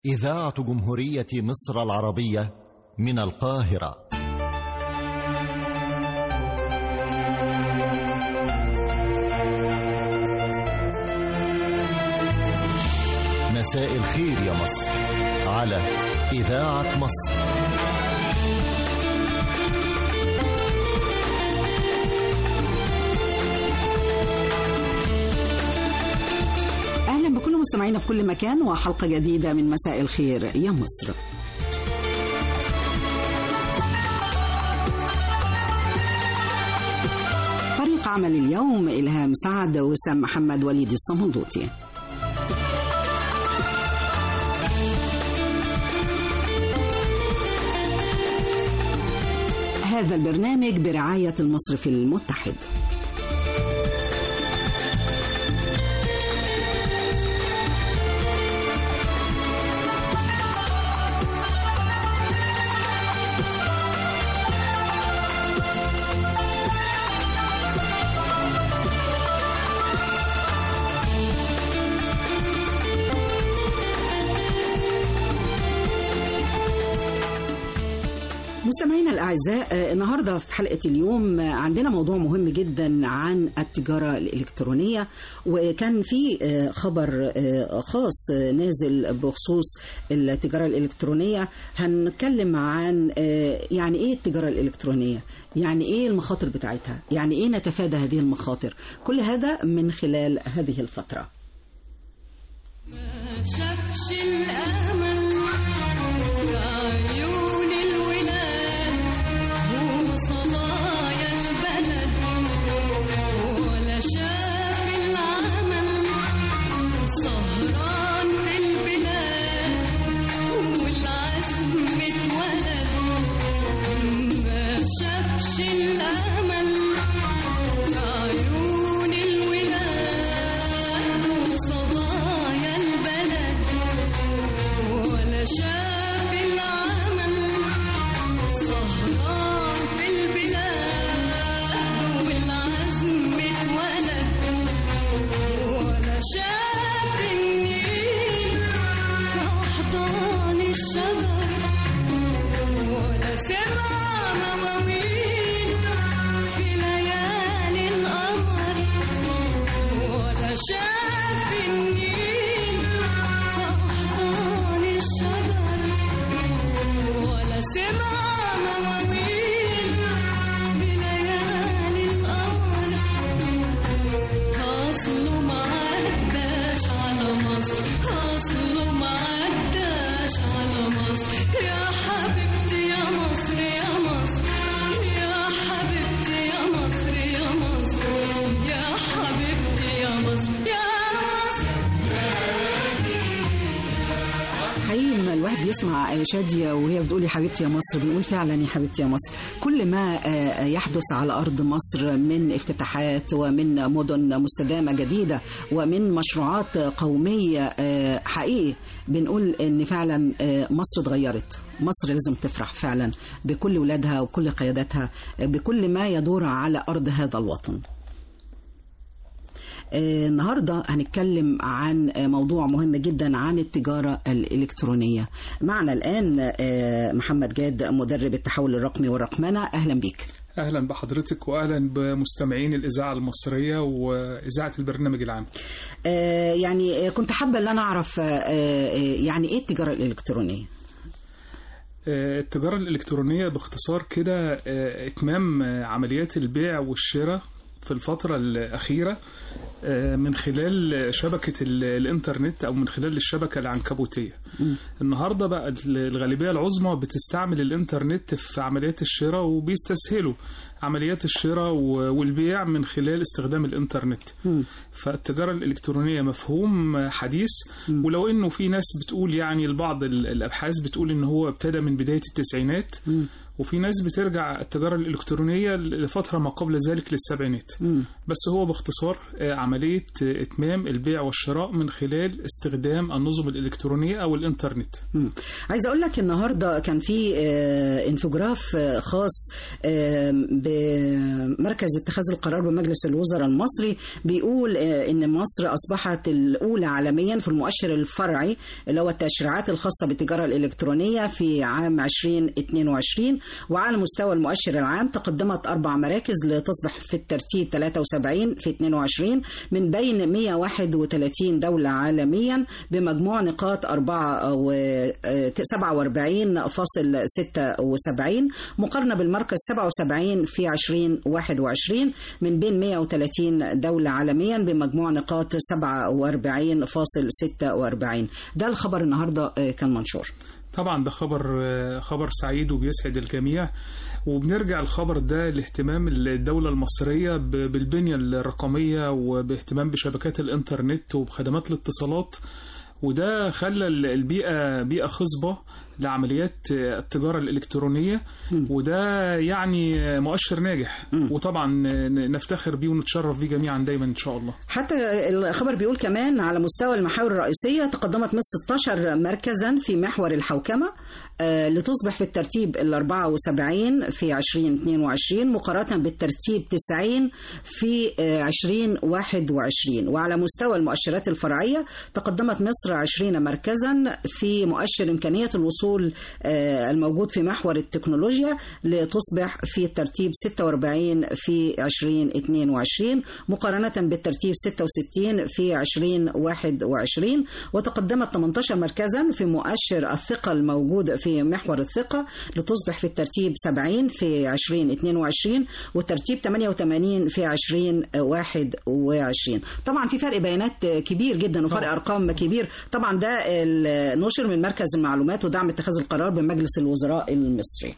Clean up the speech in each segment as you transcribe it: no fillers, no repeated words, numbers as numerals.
إذاعة جمهورية مصر العربية من القاهرة. مساء الخير يا مصر على إذاعة مصر. أهلا بكل مستمعينا في كل مكان وحلقة جديدة من مساء الخير يا مصر. فريق عمل اليوم: إلهام سعد، وسام محمد، وليد الصمندوطي. هذا البرنامج برعاية المصرف المتحد. مستمعينا الأعزاء، النهاردة في حلقة اليوم عندنا موضوع مهم جدا عن التجارة الإلكترونية، وكان في خبر خاص نازل بخصوص التجارة الإلكترونية. هنتكلم عن يعني إيه التجارة الإلكترونية، يعني إيه المخاطر بتاعتها، يعني إيه نتفادى هذه المخاطر. كل هذا من خلال هذه الفترة. ما شافش الأمل في عيون الولاد وصبايا البلد، ولا شاف العمل سهران في البلاد والعزم اتولد. ما شافش الأمل في عيون الولاد وصبايا البلد، ولا شاف العمل سهران في البلاد والعزم اتولد، ولا شاف النيل في أحضان الشجر، ولا سمع مواويل في ليالي القمر، ولا شاف النيل في أحضان الشجر، ولا سمع مواويل في ليالي القمر. أصله ما عداش على مصر، أصله ما عداش على مصر. يا حبيبتي يا مصر يا مصر، يا حبيبتي يا مصر يا مصر، يا حبيبتي يا مصر يا مصر. حقيقي لما الواحد بيسمع شادية وهي بتقول يا حبيبتي يا مصر، بنقول فعلا يا حبيبتي يا مصر. كل ما يحدث على أرض مصر من افتتاحات ومن مدن مستدامة جديدة ومن مشروعات قومية، حقيقي بنقول إن فعلا مصر اتغيرت. مصر لازم تفرح فعلا بكل ولادها وكل قياداتها بكل ما يدور على أرض هذا الوطن. النهاردة هنتكلم عن موضوع مهم جدا عن التجارة الإلكترونية. معنا الآن محمد جاد، مدرب التحول الرقمي والرقمنة. أهلا بك. أهلا بحضرتك وأهلا بمستمعين الإذاعة المصرية وإذاعة البرنامج العام. يعني كنت حابة أن أنا أعرف يعني إيه التجارة الإلكترونية؟ التجارة الإلكترونية باختصار كده إتمام عمليات البيع والشراء في الفترة الأخيرة من خلال شبكة الإنترنت أو من خلال الشبكة العنكبوتية. النهاردة بقى الغالبية العظمى بتستعمل الإنترنت في عمليات الشراء، وبيستسهلوا عمليات الشراء والبيع من خلال استخدام الإنترنت. فالتجارة الإلكترونية مفهوم حديث، ولو إنه في ناس بتقول يعني البعض الأبحاث بتقول إن هو ابتدى من بداية التسعينات، وفي ناس بترجع التجارة الإلكترونية لفترة ما قبل ذلك للسبعينات. بس هو باختصار عملية إتمام البيع والشراء من خلال استخدام النظم الإلكترونية أو الإنترنت. عايز أقول لك النهاردة كان في انفوجراف خاص بمركز اتخاذ القرار بمجلس الوزراء المصري بيقول إن مصر أصبحت الأولى عالميا في المؤشر الفرعي اللي هو التشريعات الخاصة بالتجارة الإلكترونية في عام 2022. وعلى مستوى المؤشر العام تقدمت 4 مراكز لتصبح في الترتيب 73 في 22 من بين 131 دولة عالميا بمجموع نقاط 47.76 مقارنة بالمركز 77 في 2021 من بين 130 دولة عالميا بمجموع نقاط 47.46. ده الخبر النهاردة كان منشور. طبعا ده خبر سعيد وبيسعد الجميع. وبنرجع الخبر ده لاهتمام الدولة المصرية بالبنية الرقمية وباهتمام بشبكات الإنترنت وبخدمات الاتصالات، وده خلى البيئة بيئة خصبة لعمليات التجارة الإلكترونية، وده يعني مؤشر ناجح وطبعا نفتخر بيه ونتشرف بيه جميعا دايما إن شاء الله. حتى الخبر بيقول كمان على مستوى المحاور الرئيسية تقدمت مصر 16 مركزا في محور الحوكمة لتصبح في الترتيب 74 في 2022 مقارنة بالترتيب 90 في 2021. وعلى مستوى المؤشرات الفرعية تقدمت مصر 20 مركزا في مؤشر إمكانية الوصول الموجود في محور التكنولوجيا لتصبح في الترتيب 46 في 2022 مقارنة بالترتيب 66 في 2021. وتقدمت 18 مركزا في مؤشر الثقة الموجود في محور الثقة لتصبح في الترتيب 70 في 2022 والترتيب 88 في 2021. طبعا في فرق بيانات كبير جدا وفرق أرقام كبير. طبعا ده نشر من مركز المعلومات ودعم اتخاذ القرار بمجلس الوزراء المصري.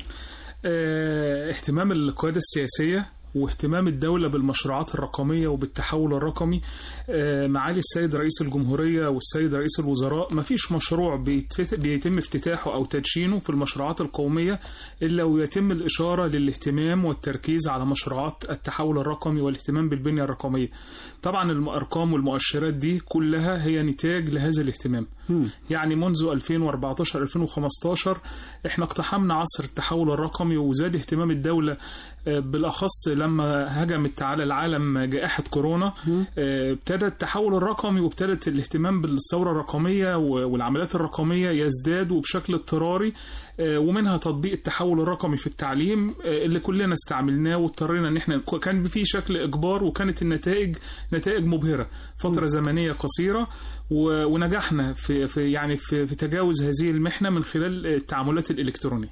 اهتمام القيادة السياسية واهتمام الدولة بالمشروعات الرقمية وبالتحول الرقمي. معالي السيد رئيس الجمهورية والسيد رئيس الوزراء ما فيش مشروع بيتم افتتاحه أو تدشينه في المشروعات القومية إلا ويتم الإشارة للاهتمام والتركيز على مشروعات التحول الرقمي والاهتمام بالبنية الرقمية. طبعا الأرقام والمؤشرات دي كلها هي نتاج لهذا الاهتمام. يعني منذ 2014-2015 احنا اقتحمنا عصر التحول الرقمي وزاد اهتمام الدولة بالأخص لما هجمت على العالم جائحة كورونا. ابتدى التحول الرقمي وابتدت الاهتمام بالثورة الرقمية والعمليات الرقمية يزداد وبشكل اضطراري، ومنها تطبيق التحول الرقمي في التعليم اللي كلنا استعملناه واضطرينا ان احنا كان في شكل اجبار، وكانت النتائج نتائج مبهرة فترة زمنية قصيرة، ونجحنا في تجاوز هذه المحنة من خلال التعاملات الإلكترونية.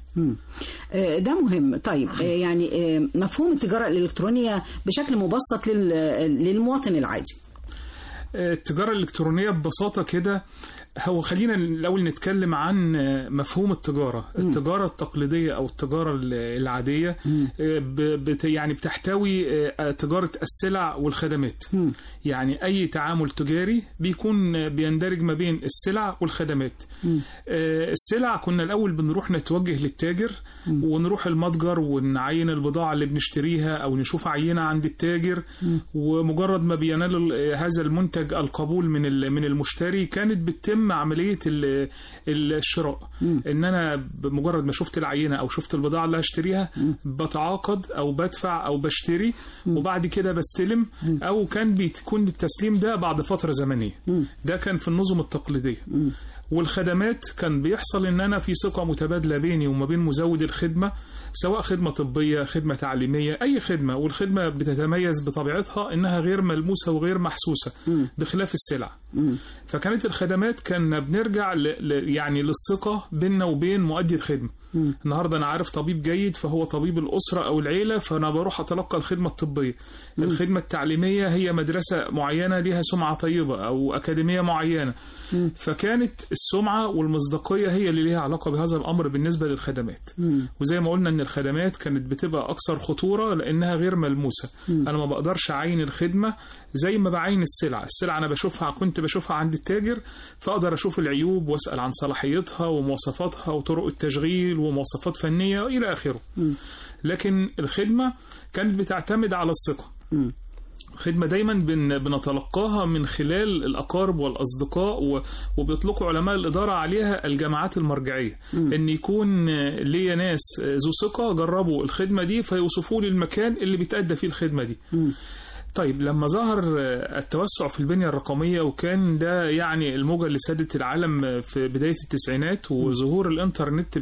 ده مهم. طيب يعني مفهوم التجارة الإلكترونية بشكل مبسط للمواطن العادي. التجارة الإلكترونية ببساطة كده، هو خلينا الأول نتكلم عن مفهوم التجارة. التجارة التقليدية أو التجارة العادية يعني بتحتوي تجارة السلع والخدمات. يعني أي تعامل تجاري بيكون بيندرج ما بين السلع والخدمات. السلع كنا الأول بنروح نتوجه للتاجر ونروح المتجر ونعين البضاعة اللي بنشتريها أو نشوف عينة عند التاجر، ومجرد ما بينال هذا المنتج القبول من المشتري كانت بتتم عملية الشراء. ان انا بمجرد ما شفت العينة او شفت البضاعة اللي هشتريها بتعاقد او بدفع او بشتري، وبعد كده بستلم، او كان بيكون التسليم ده بعد فترة زمنية. ده كان في النظم التقليدية. والخدمات كان بيحصل ان انا في ثقة متبادلة بيني وما بين مزود الخدمة، سواء خدمة طبية، خدمة تعليمية، اي خدمة، والخدمة بتتميز بطبيعتها انها غير ملموسة وغير محسوسة بخلاف السلع. فكانت الخدمات كان بنرجع يعني للثقة بيننا وبين مؤدي الخدمة. النهاردة أنا عارف طبيب جيد فهو طبيب الأسرة أو العيلة، فأنا بروح أتلقى الخدمة الطبية. الخدمة التعليمية هي مدرسة معينة لها سمعة طيبة أو أكاديمية معينة. فكانت السمعة والمصداقية هي اللي لها علاقة بهذا الأمر بالنسبة للخدمات. وزي ما قلنا أن الخدمات كانت بتبقى أكثر خطورة لأنها غير ملموسة. أنا ما بقدرش أعين الخدمة زي ما بعين السلع. السلع أنا كنت بشوفها عند التاجر، فأقدر أشوف العيوب وأسأل عن صلاحيتها ومواصفاتها وطرق التشغيل ومواصفات فنية إلى آخره. لكن الخدمة كانت بتعتمد على الثقة. خدمة دايما بنتلقاها من خلال الأقارب والأصدقاء، وبيطلقوا علماء الإدارة عليها الجماعات المرجعية. إن يكون ليا ناس ذو ثقة جربوا الخدمة دي فيوصفوا لي المكان اللي بيتأدى فيه الخدمة دي. طيب لما ظهر التوسع في البنية الرقمية، وكان ده يعني الموجة اللي سادت العالم في بداية التسعينات، وظهور الإنترنت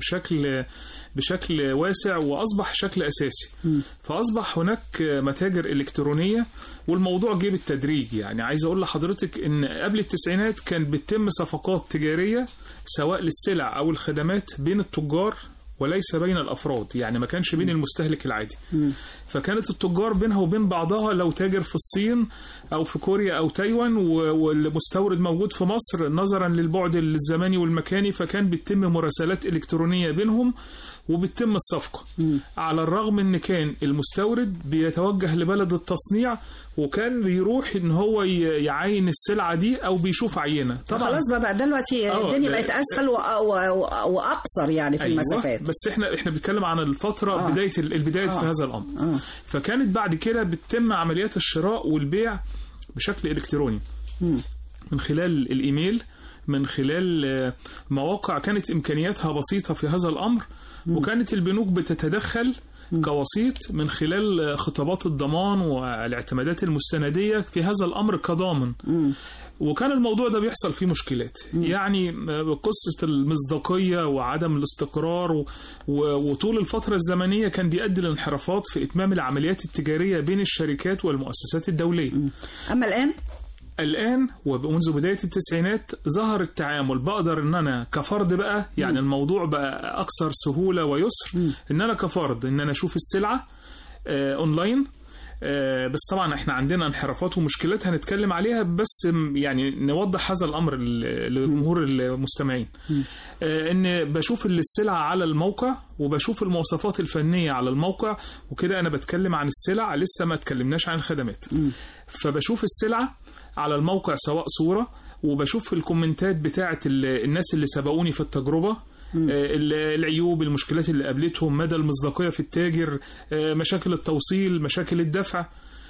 بشكل واسع وأصبح شكل أساسي، فأصبح هناك متاجر إلكترونية، والموضوع جه بالتدريج. يعني عايز أقول لحضرتك إن قبل التسعينات كان بتتم صفقات تجارية سواء للسلع أو الخدمات بين التجار وليس بين الأفراد، يعني ما كانش بين المستهلك العادي. فكانت التجار بينها وبين بعضها، لو تاجر في الصين أو في كوريا أو تايوان والمستورد موجود في مصر، نظرا للبعد الزماني والمكاني فكان بيتم مراسلات إلكترونية بينهم وبتتم الصفقة. على الرغم ان كان المستورد بيتوجه لبلد التصنيع وكان بيروح ان هو يعاين السلعة دي او بيشوف عينة. طبعا خلاص بقى دلوقتي الدنيا بقت اسهل واقصر يعني في المسافات. بس احنا بنتكلم عن الفترة البداية في هذا الامر. فكانت بعد كده بتتم عمليات الشراء والبيع بشكل الكتروني من خلال الايميل، من خلال مواقع كانت إمكانياتها بسيطة في هذا الأمر، وكانت البنوك بتتدخل كوسيط من خلال خطابات الضمان والاعتمادات المستندية في هذا الأمر كضامن. وكان الموضوع ده بيحصل فيه مشكلات، يعني قصة المصداقية وعدم الاستقرار وطول الفترة الزمنية كان بيؤدي لانحرافات في إتمام العمليات التجارية بين الشركات والمؤسسات الدولية. أما الآن ومنذ بداية التسعينات ظهر التعامل، بقدر ان انا كفرد بقى، يعني الموضوع بقى اكثر سهولة ويسر، ان انا كفرد ان انا اشوف السلعة اونلاين. بس طبعا احنا عندنا انحرافات ومشكلات هنتكلم عليها، بس يعني نوضح هذا الامر لجمهور المستمعين. ان بشوف السلعة على الموقع وبشوف المواصفات الفنية على الموقع، وكده انا بتكلم عن السلع، لسه ما تكلمناش عن الخدمات. فبشوف السلعة على الموقع سواء صورة، وبشوف الكومنتات بتاعة الناس اللي سبقوني في التجربة، العيوب، المشكلات اللي قابلتهم، مدى المصداقية في التاجر، مشاكل التوصيل، مشاكل الدفع.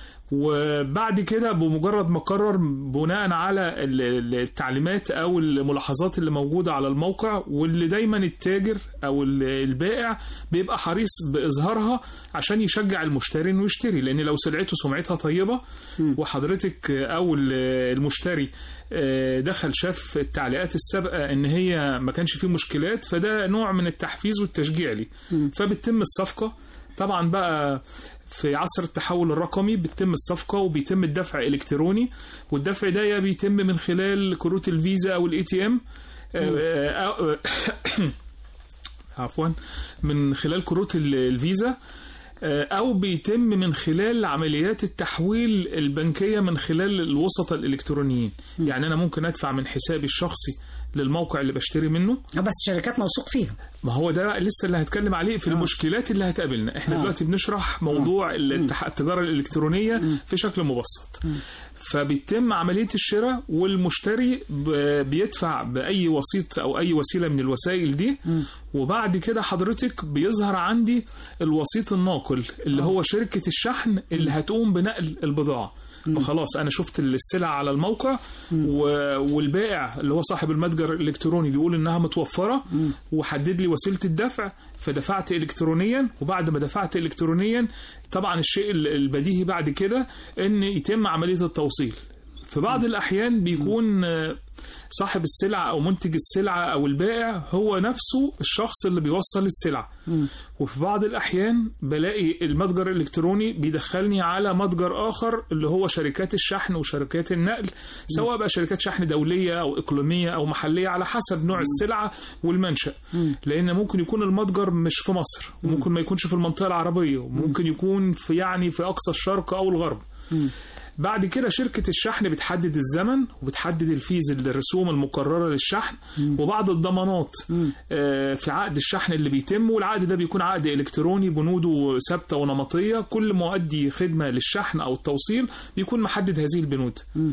وبعد كده بمجرد ما قرر بناء على التعليمات أو الملاحظات اللي موجودة على الموقع، واللي دايما التاجر أو البائع بيبقى حريص بإظهارها عشان يشجع المشتري إنه يشتري، لأن لو سلعته سمعتها طيبة وحضرتك أو المشتري دخل شاف التعليقات السابقة إن هي ما كانش فيه مشكلات، فده نوع من التحفيز والتشجيع لي، فبتتم الصفقة. طبعا بقى في عصر التحول الرقمي بتتم الصفقة وبيتم الدفع إلكتروني، والدفع ده بيتم من خلال كروت الفيزا أو الATM، عفوا من خلال كروت الفيزا، أو بيتم من خلال عمليات التحويل البنكية من خلال الوسطة الإلكترونيين. يعني أنا ممكن أدفع من حسابي الشخصي للموقع اللي بشتري منه، بس شركات موثوق فيها. ما هو ده لسه اللي هتكلم عليه في المشكلات اللي هتقابلنا. احنا دلوقتي بنشرح موضوع التجارة الإلكترونية في شكل مبسط. فبيتم عملية الشراء، والمشتري بيدفع بأي وسيط أو أي وسيلة من الوسائل دي، وبعد كده حضرتك بيظهر عندي الوسيط الناقل اللي هو شركة الشحن اللي هتقوم بنقل البضاعة. فخلاص أنا شفت السلع على الموقع، والبائع اللي هو صاحب المتجر الإلكتروني بيقول إنها متوفرة وحدد لي وسيلة الدفع، فدفعت إلكترونيا. وبعد ما دفعت إلكترونيا طبعا الشيء البديهي بعد كده إن يتم عملية التوصيل. في بعض الأحيان بيكون صاحب السلعة أو منتج السلعة أو البائع هو نفسه الشخص اللي بيوصل السلعة، وفي بعض الأحيان بلاقي المتجر الإلكتروني بيدخلني على متجر آخر اللي هو شركات الشحن وشركات النقل، سواء بقى شركات شحن دولية أو إقليمية أو محلية على حسب نوع السلعة والمنشأ. لأن ممكن يكون المتجر مش في مصر، وممكن ما يكونش في المنطقة العربية، وممكن يكون في أقصى الشرق أو الغرب. بعد كده شركة الشحن بتحدد الزمن وبتحدد الفيز، الرسوم المقررة للشحن، وبعض الضمانات في عقد الشحن اللي بيتم. والعقد ده بيكون عقد إلكتروني بنوده ثابتة ونمطية، كل مؤدي خدمة للشحن أو التوصيل بيكون محدد هذه البنود.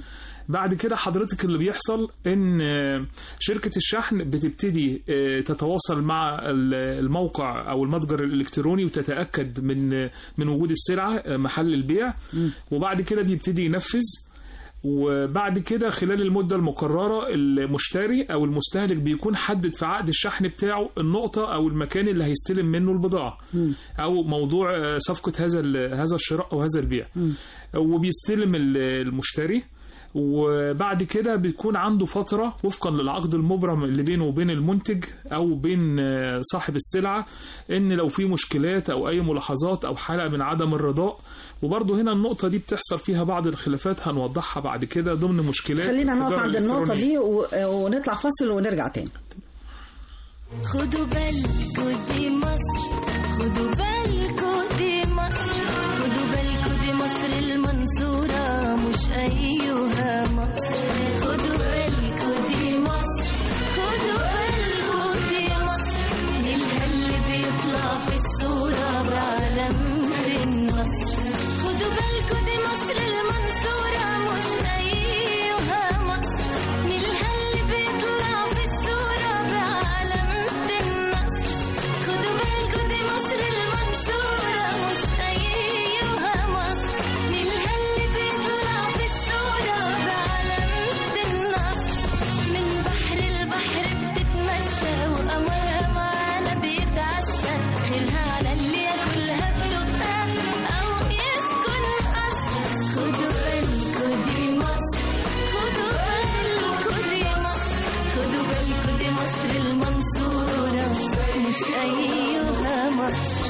بعد كده حضرتك اللي بيحصل ان شركة الشحن بتبتدي تتواصل مع الموقع او المتجر الالكتروني وتتأكد من وجود السلعة محل البيع، وبعد كده بيبتدي ينفذ. وبعد كده خلال المدة المقررة المشتري أو المستهلك بيكون حدد في عقد الشحن بتاعه النقطة أو المكان اللي هيستلم منه البضاعة أو موضوع صفقة هذا الشراء أو هذا البيع، وبيستلم المشتري. وبعد كده بيكون عنده فترة وفقا للعقد المبرم اللي بينه وبين المنتج أو بين صاحب السلعة، إن لو في مشكلات أو أي ملاحظات أو حالة من عدم الرضاء. وبرضه هنا النقطة دي بتحصل فيها بعض الخلافات هنوضحها بعد كده ضمن مشكلات. خلينا نقف عند النقطة دي ونطلع فاصل ونرجع تاني. خدوا بالكوا دي مصر، خدوا بالكوا دي مصر، خدوا بالكوا دي مصر المنصورة مش أيها مصر. خدوا بالكوا دي مصر، خدوا بالكوا دي مصر، نيلها اللي بيطلع في الصورة بعلامة النصر. خدوا بالكوا دي مصر المنصورة مش أيها مصر، نيلها اللي بيطلع في الصورة بعلامة النصر. خدوا بالكوا دي مصر المنصورة مش أيها مصر، نيلها اللي بيطلع في الصورة بعلامة النصر. من بحر البحر بتتمشى وقمرها معانا بيتعشى، خيرها على اللي ياكلها بدقها أو يسكن قصر. خدوا بالكوا دي مصر، خدوا بالكوا دي مصر، خدوا بالكوا دي مصر المنصورة مش أيها مصر.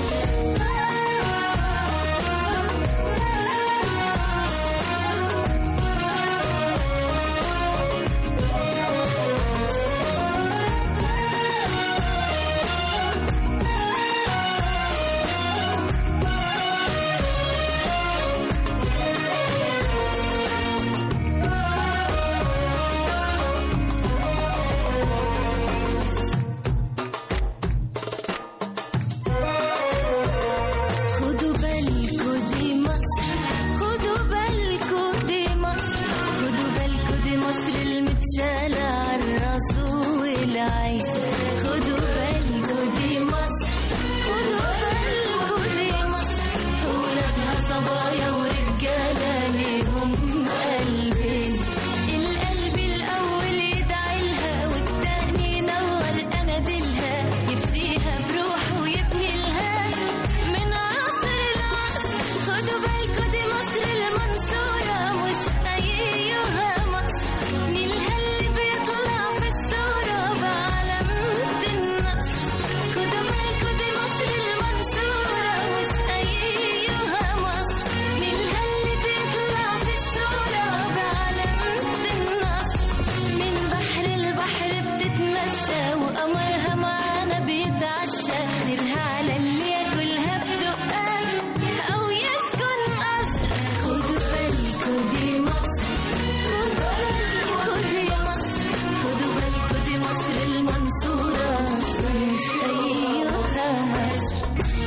خدوا بالكوا دي مصر، خدوا بالكوا دي مصر، خدوا بالكوا دي مصر المتشالة عالراس والعين. خدوا بالكوا دي مصر، خدوا بالكوا دي مصر، ولادها صبايا ورجالة ليهم قلبين. القلب الأول يدعي لها والتاني ينور أناديلها، يفديها بروحه ويبني لها من عصر العصر. خدوا بالكوا دي مصر المنصورة مش أيها مصر، نيلها اللي بيطلع في الصورة بعلامة النصر. خدوا بالكوا دي مصر المنصورة مش أيها مصر، نيلها اللي بيطلع في الصورة بعلامة النصر. من بحر البحر بتتمشى وقمرها معانا بيتعشى، خيرها على اللي ياكلها بدقها أو يسكن قصر. خدوا بالكوا دي مصر، خدوا بالكوا دي مصر، خدوا بالكوا دي مصر المنصورة مش أيها مصر.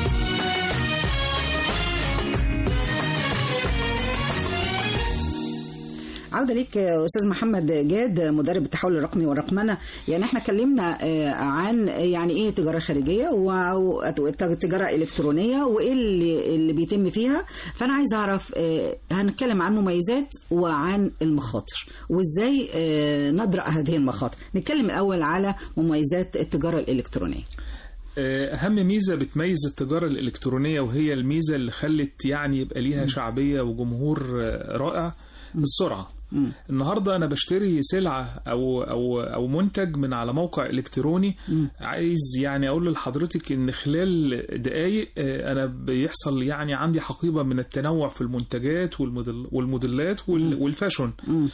عودة ليك أستاذ محمد جاد، مدرب التحول الرقمي والرقمنة. يعني احنا اتكلمنا عن يعني ايه تجارة خارجية وتجارة إلكترونية وايه اللي بيتم فيها. فأنا عايز أعرف، هنتكلم عن مميزات وعن المخاطر وازاي ندرأ هذه المخاطر. نتكلم الأول على مميزات التجارة الإلكترونية. أهم ميزة بتميز التجارة الإلكترونية وهي الميزة اللي خلت يعني يبقى ليها شعبية وجمهور رائع، السرعة. النهاردة أنا بشتري سلعة أو منتج من على موقع إلكتروني، عايز يعني أقول لحضرتك إن خلال دقايق أنا بيحصل يعني عندي حقيبة من التنوع في المنتجات والموديلات والفاشون.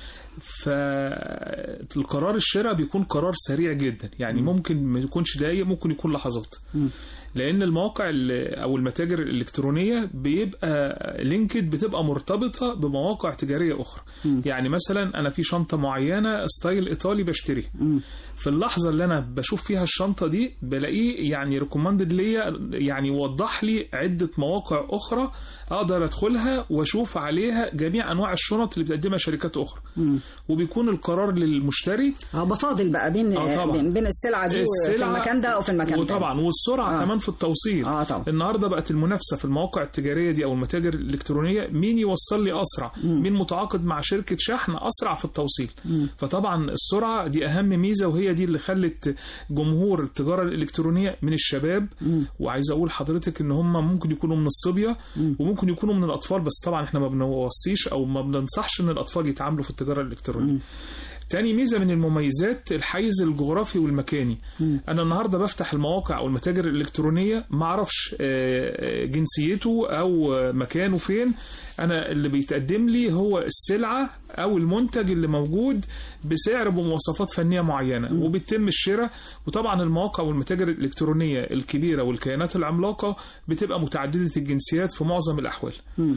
فالقرار الشراء بيكون قرار سريع جدا، يعني ممكن ما يكونش دقايق، ممكن يكون لحظات، لأن المواقع أو المتاجر الإلكترونية بيبقى لينكد، بتبقى مرتبطة بمواقع تجارية أخرى. يعني مثلا أنا في شنطة معينة ستايل إيطالي بشتري، في اللحظة اللي أنا بشوف فيها الشنطة دي بلاقيه يعني ريكومندد ليا، يعني وضح لي عدة مواقع أخرى أقدر أدخلها وأشوف عليها جميع أنواع الشنط اللي بتقدمها شركات أخرى. وبيكون القرار للمشتري. بفاضل بقى بين السلعة دي في المكان ده أو في المكان ده. وطبعا والسرعة كمان في التوصيل. طبعا. النهاردة بقت المنافسة في المواقع التجارية دي أو المتاجر الإلكترونية، مين يوصل لي أسرع، مين متعاقد مع شركة شحن أسرع في التوصيل. فطبعا السرعة دي أهم ميزة، وهي دي اللي خلت جمهور التجارة الإلكترونية من الشباب، وعايز أقول حضرتك إن هم ممكن يكونوا من الصبية وممكن يكونوا من الأطفال، بس طبعا إحنا ما بنوصيش أو ما بننصحش إن الأطفال يتعاملوا في التجارة الإلكترونية. تاني ميزة من المميزات الحيز الجغرافي والمكاني. أنا النهاردة بفتح المواقع أو المتاجر الإلكترونية ما أعرفش جنسيته أو مكانه فين، أنا اللي بيتقدم لي هو السلعة أو المنتج اللي موجود بسعر بمواصفات فنية معينة، وبيتم الشراء. وطبعا المواقع والمتاجر الإلكترونية الكبيرة والكيانات العملاقة بتبقى متعددة الجنسيات في معظم الأحوال.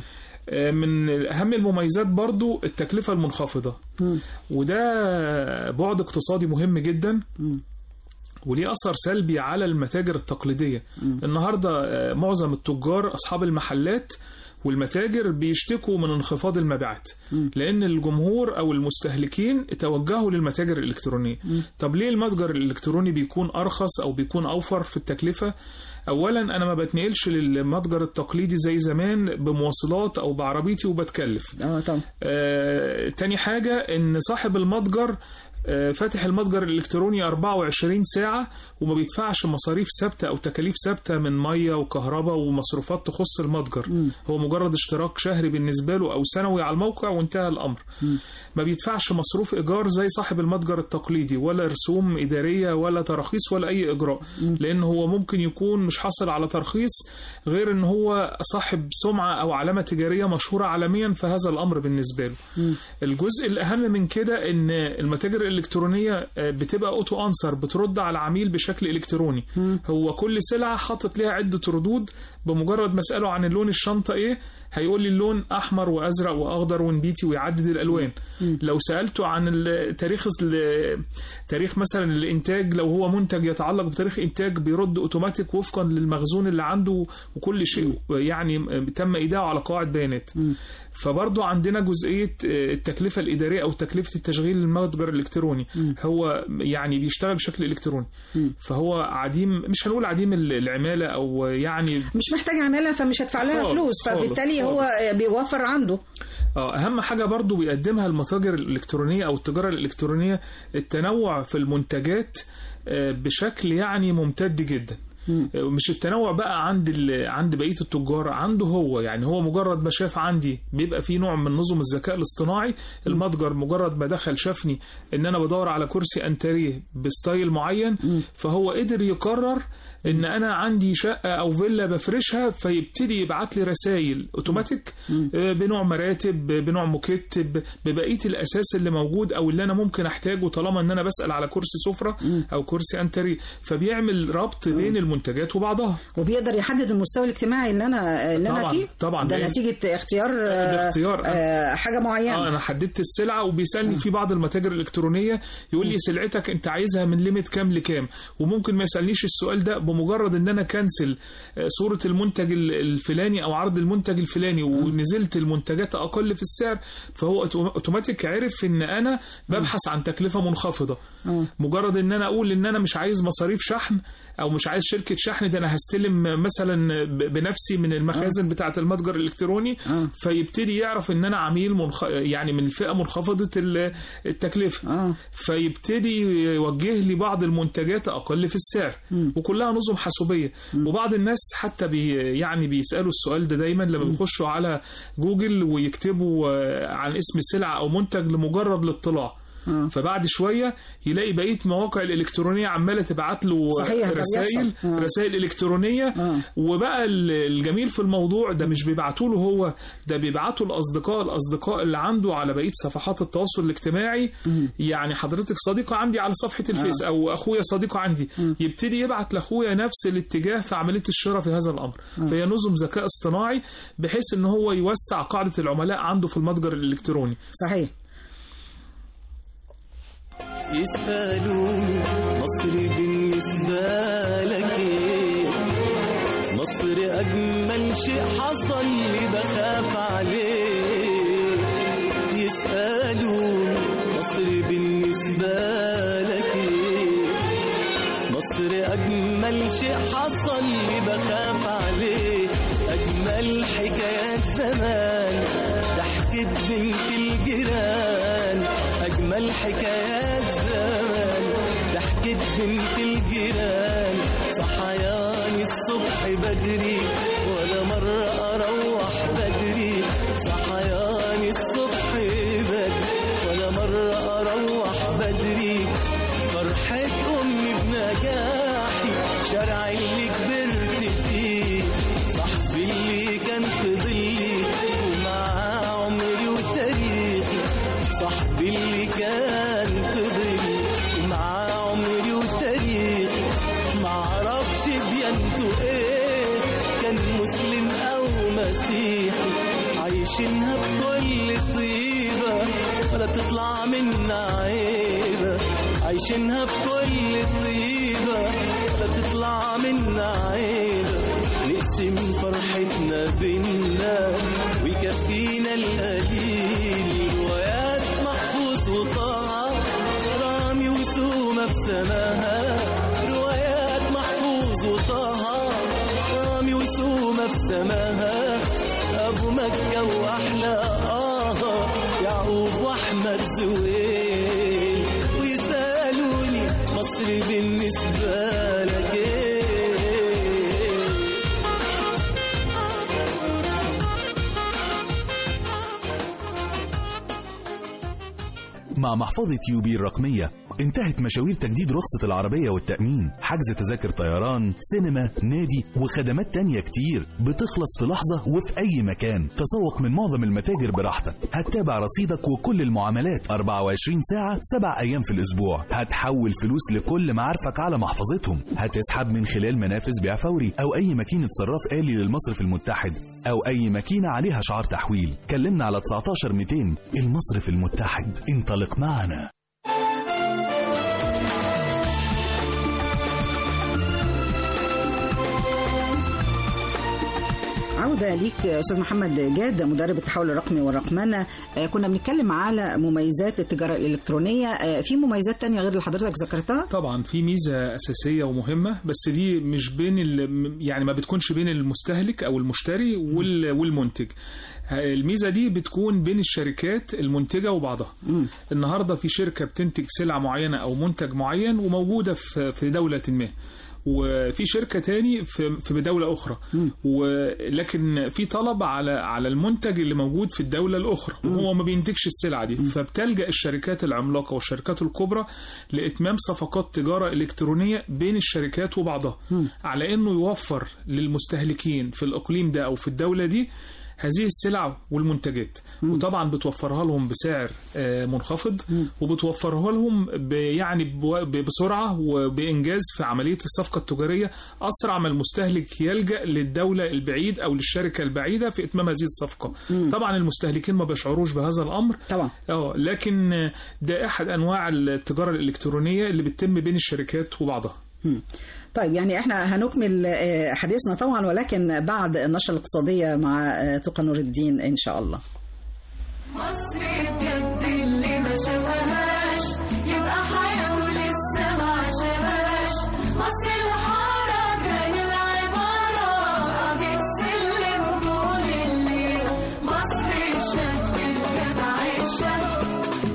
من أهم المميزات برضو التكلفة المنخفضة، وده بعد اقتصادي مهم جدا وليه أثر سلبي على المتاجر التقليدية. النهاردة معظم التجار أصحاب المحلات والمتاجر بيشتكوا من انخفاض المبيعات، لأن الجمهور أو المستهلكين توجهوا للمتاجر الإلكترونية. طب ليه المتجر الإلكتروني بيكون أرخص أو بيكون أوفر في التكلفة؟ أولا أنا ما بتنقلش للمتجر التقليدي زي زمان بمواصلات أو بعربيتي وبتكلف. طبعا. تاني حاجة إن صاحب المتجر فاتح المتجر الإلكتروني 24 ساعة وما بيدفعش مصاريف ثابتة أو تكاليف ثابتة من مية وكهرباء ومصروفات تخص المتجر. هو مجرد اشتراك شهري بالنسبة له أو سنوي على الموقع وانتهى الأمر. ما بيدفعش مصروف إيجار زي صاحب المتجر التقليدي، ولا رسوم إدارية ولا تراخيص ولا أي إجراء، لأن هو ممكن يكون مش حاصل على ترخيص غير إن هو صاحب سمعة أو علامة تجارية مشهورة عالميا، فهذا الأمر بالنسبة له. الجزء الأهم من كده إن المتاجر الإلكترونية بتبقى أوتو أنسر، بترد على العميل بشكل إلكتروني. هو كل سلعة حاطط ليها عدة ردود، بمجرد ما أسأله عن اللون الشنطة إيه هيقول لي اللون أحمر وأزرق وأخضر ونبيتي ويعدد الألوان. لو سألته عن تاريخ مثلا الإنتاج، لو هو منتج يتعلق بتاريخ إنتاج بيرد أوتوماتيك وفقا للمخزون اللي عنده، وكل شيء يعني تم إيداعه على قواعد بيانات. فبرضو عندنا جزئية التكلفة الإدارية أو تكلفة التشغيل المتجر الإلكتروني، هو يعني بيشتغل بشكل إلكتروني، فهو عديم، مش هنقول عديم العمالة أو يعني مش محتاج عمالة فمش هدفع لها فلوس، فبالتالي هو بيوفر عنده. أهم حاجة برضو بيقدمها المتاجر الإلكترونية أو التجارة الإلكترونية التنوع في المنتجات بشكل يعني ممتد جدا. مش التنوع بقى عند بقية التجار، عنده هو يعني هو مجرد ما شاف عندي بيبقى فيه نوع من نظم الذكاء الاصطناعي. المتجر مجرد ما دخل شافني ان انا بدور على كرسي انتريه بستايل معين، فهو قدر يقرر ان انا عندي شقة او فيلا بفرشها، فيبتدي يبعت لي رسائل اوتوماتيك بنوع مراتب، بنوع مكتب، ببقية الاساس اللي موجود او اللي انا ممكن احتاجه طالما ان انا بسأل على كرسي سفرة او كرسي انتريه. فبيعمل ربط بين المنتجات وبعضها، وبيقدر يحدد المستوى الاجتماعي اللي انا فيه. طبعا ده نتيجة اختيار حاجة معينة. انا حددت السلعة، وبيسألني في بعض المتاجر الالكترونية يقول لي سلعتك انت عايزها من ليميت كام لكام، وممكن ما يسألنيش السؤال ده، بمجرد ان انا كنسل صورة المنتج الفلاني او عرض المنتج الفلاني ونزلت المنتجات اقل في السعر، فهو اوتوماتيك عرف ان انا ببحث عن تكلفة منخفضة. مجرد ان انا اقول ان انا مش عايز مصاريف شحن او مش عايز شركة شحن، ده انا هستلم مثلا بنفسي من المخازن بتاعة المتجر الالكتروني، فيبتدي يعرف ان انا عميل يعني من الفئة منخفضة التكلفة، فيبتدي يوجه لي بعض المنتجات اقل في السعر، وكلها نظم حاسوبية. وبعض الناس حتى يعني بيسألوا السؤال ده دايما لما بيخشوا على جوجل ويكتبوا عن اسم سلعة او منتج لمجرد الاطلاع، فبعد شوية يلاقي بقية مواقع الإلكترونية عمالة تبعت له رسائل إلكترونية. وبقى الجميل في الموضوع ده مش بيبعتوا له هو، ده بيبعتوا الأصدقاء اللي عنده على بقية صفحات التواصل الاجتماعي. يعني حضرتك صديقة عندي على صفحة الفيس أو أخويا صديقة عندي، يبتدي يبعت لأخويا نفس الاتجاه في عملية الشراء في هذا الأمر. فهي نظم ذكاء اصطناعي بحيث إن هو يوسع قاعدة العملاء عنده في المتجر الإلكتروني. صحيح. يسألوني مصر بالنسبة لك ايه؟ مصر أجمل شيء حصل لي بخاف عليه. يسألوني مصر أجمل شيء حصل لي بخاف عليه، أجمل حكايات زمان ضحكت بنت الجيران، أجمل حكايات زمان ضحكت بنت الجيران. صحياني الصبح بدري ولا مرة أروح بدري، صحياني الصبح بدري ولا مرة أروح بدري. فرحة أمي بنجاحي، شارع اللي كبرت فيه، صاحبي اللي كان في ظلي ومعاه عمري وتاريخي، صاحبي اللي كان في ظلي ومعاه عمري وتاريخي. معرفش ديانته ايه، كان مسلم او مسيحي، عايشينها بكل طيبة ولا تطلع منا عيبة، عايشينها بكل طيبة ولا تطلع منا عيبة. نقسم فرحتنا بينا ويكفينا القليل، روايات محفوظ وطه رامي وسومة في سماها، روايات محفوظ وطه رامي وسومة في سماها. أبو مكة وأحلى يعقوب وأحمد زويل، ويسألوني مصر بالنسبة لك إيه. مع محفظة يوبي الرقمية انتهت مشاوير تجديد رخصة العربية والتأمين، حجز تذاكر طيران، سينما، نادي وخدمات تانية كتير بتخلص في لحظة وفي أي مكان. تسوق من معظم المتاجر براحتك، هتتابع رصيدك وكل المعاملات 24 ساعة 7 أيام في الأسبوع. هتحول فلوس لكل معارفك على محفظتهم، هتسحب من خلال منافذ بيع فوري أو أي ماكينة صراف آلي للمصرف المتحد أو أي ماكينة عليها شعار تحويل. كلمنا على 19200. المصرف المتحد، انطلق معنا. عودة ليك أستاذ محمد جاد، مدرب التحول الرقمي والرقمنة. كنا بنتكلم على مميزات التجارة الإلكترونية، في مميزات تانية غير اللي حضرتك ذكرتها؟ طبعا في ميزة أساسية ومهمة، بس دي مش بين يعني ما بتكونش بين المستهلك أو المشتري والمنتج. الميزة دي بتكون بين الشركات المنتجة وبعضها. النهاردة في شركة بتنتج سلعة معينة أو منتج معين وموجودة في دولة ما، وفي شركة تاني في دولة أخرى، ولكن في طلب على المنتج اللي موجود في الدولة الأخرى وهو ما بينتجش السلعة دي. فبتلجأ الشركات العملاقة والشركات الكبرى لإتمام صفقات تجارة إلكترونية بين الشركات وبعضها، على إنه يوفر للمستهلكين في الإقليم ده أو في الدولة دي هذه السلع والمنتجات. وطبعا بتوفرها لهم بسعر منخفض، وبتوفرها لهم يعني بسرعة وبإنجاز في عملية الصفقة التجارية، أسرع ما المستهلك يلجأ للدولة البعيد أو للشركة البعيدة في إتمام هذه الصفقة. طبعا المستهلكين ما بيشعروش بهذا الأمر طبعا، لكن ده أحد أنواع التجارة الإلكترونية اللي بتتم بين الشركات وبعضها. طيب يعني احنا هنكمل حديثنا طبعا، ولكن بعد النشرة الاقتصادية مع تقى نور الدين إن شاء الله. مصر بجد اللي ما شافهاش يبقى حياته لسه ما عاشهاش. مصر الحارة جاي العبارة قاعدة سلم طول الليل. مصر الشاب الجدع الشاب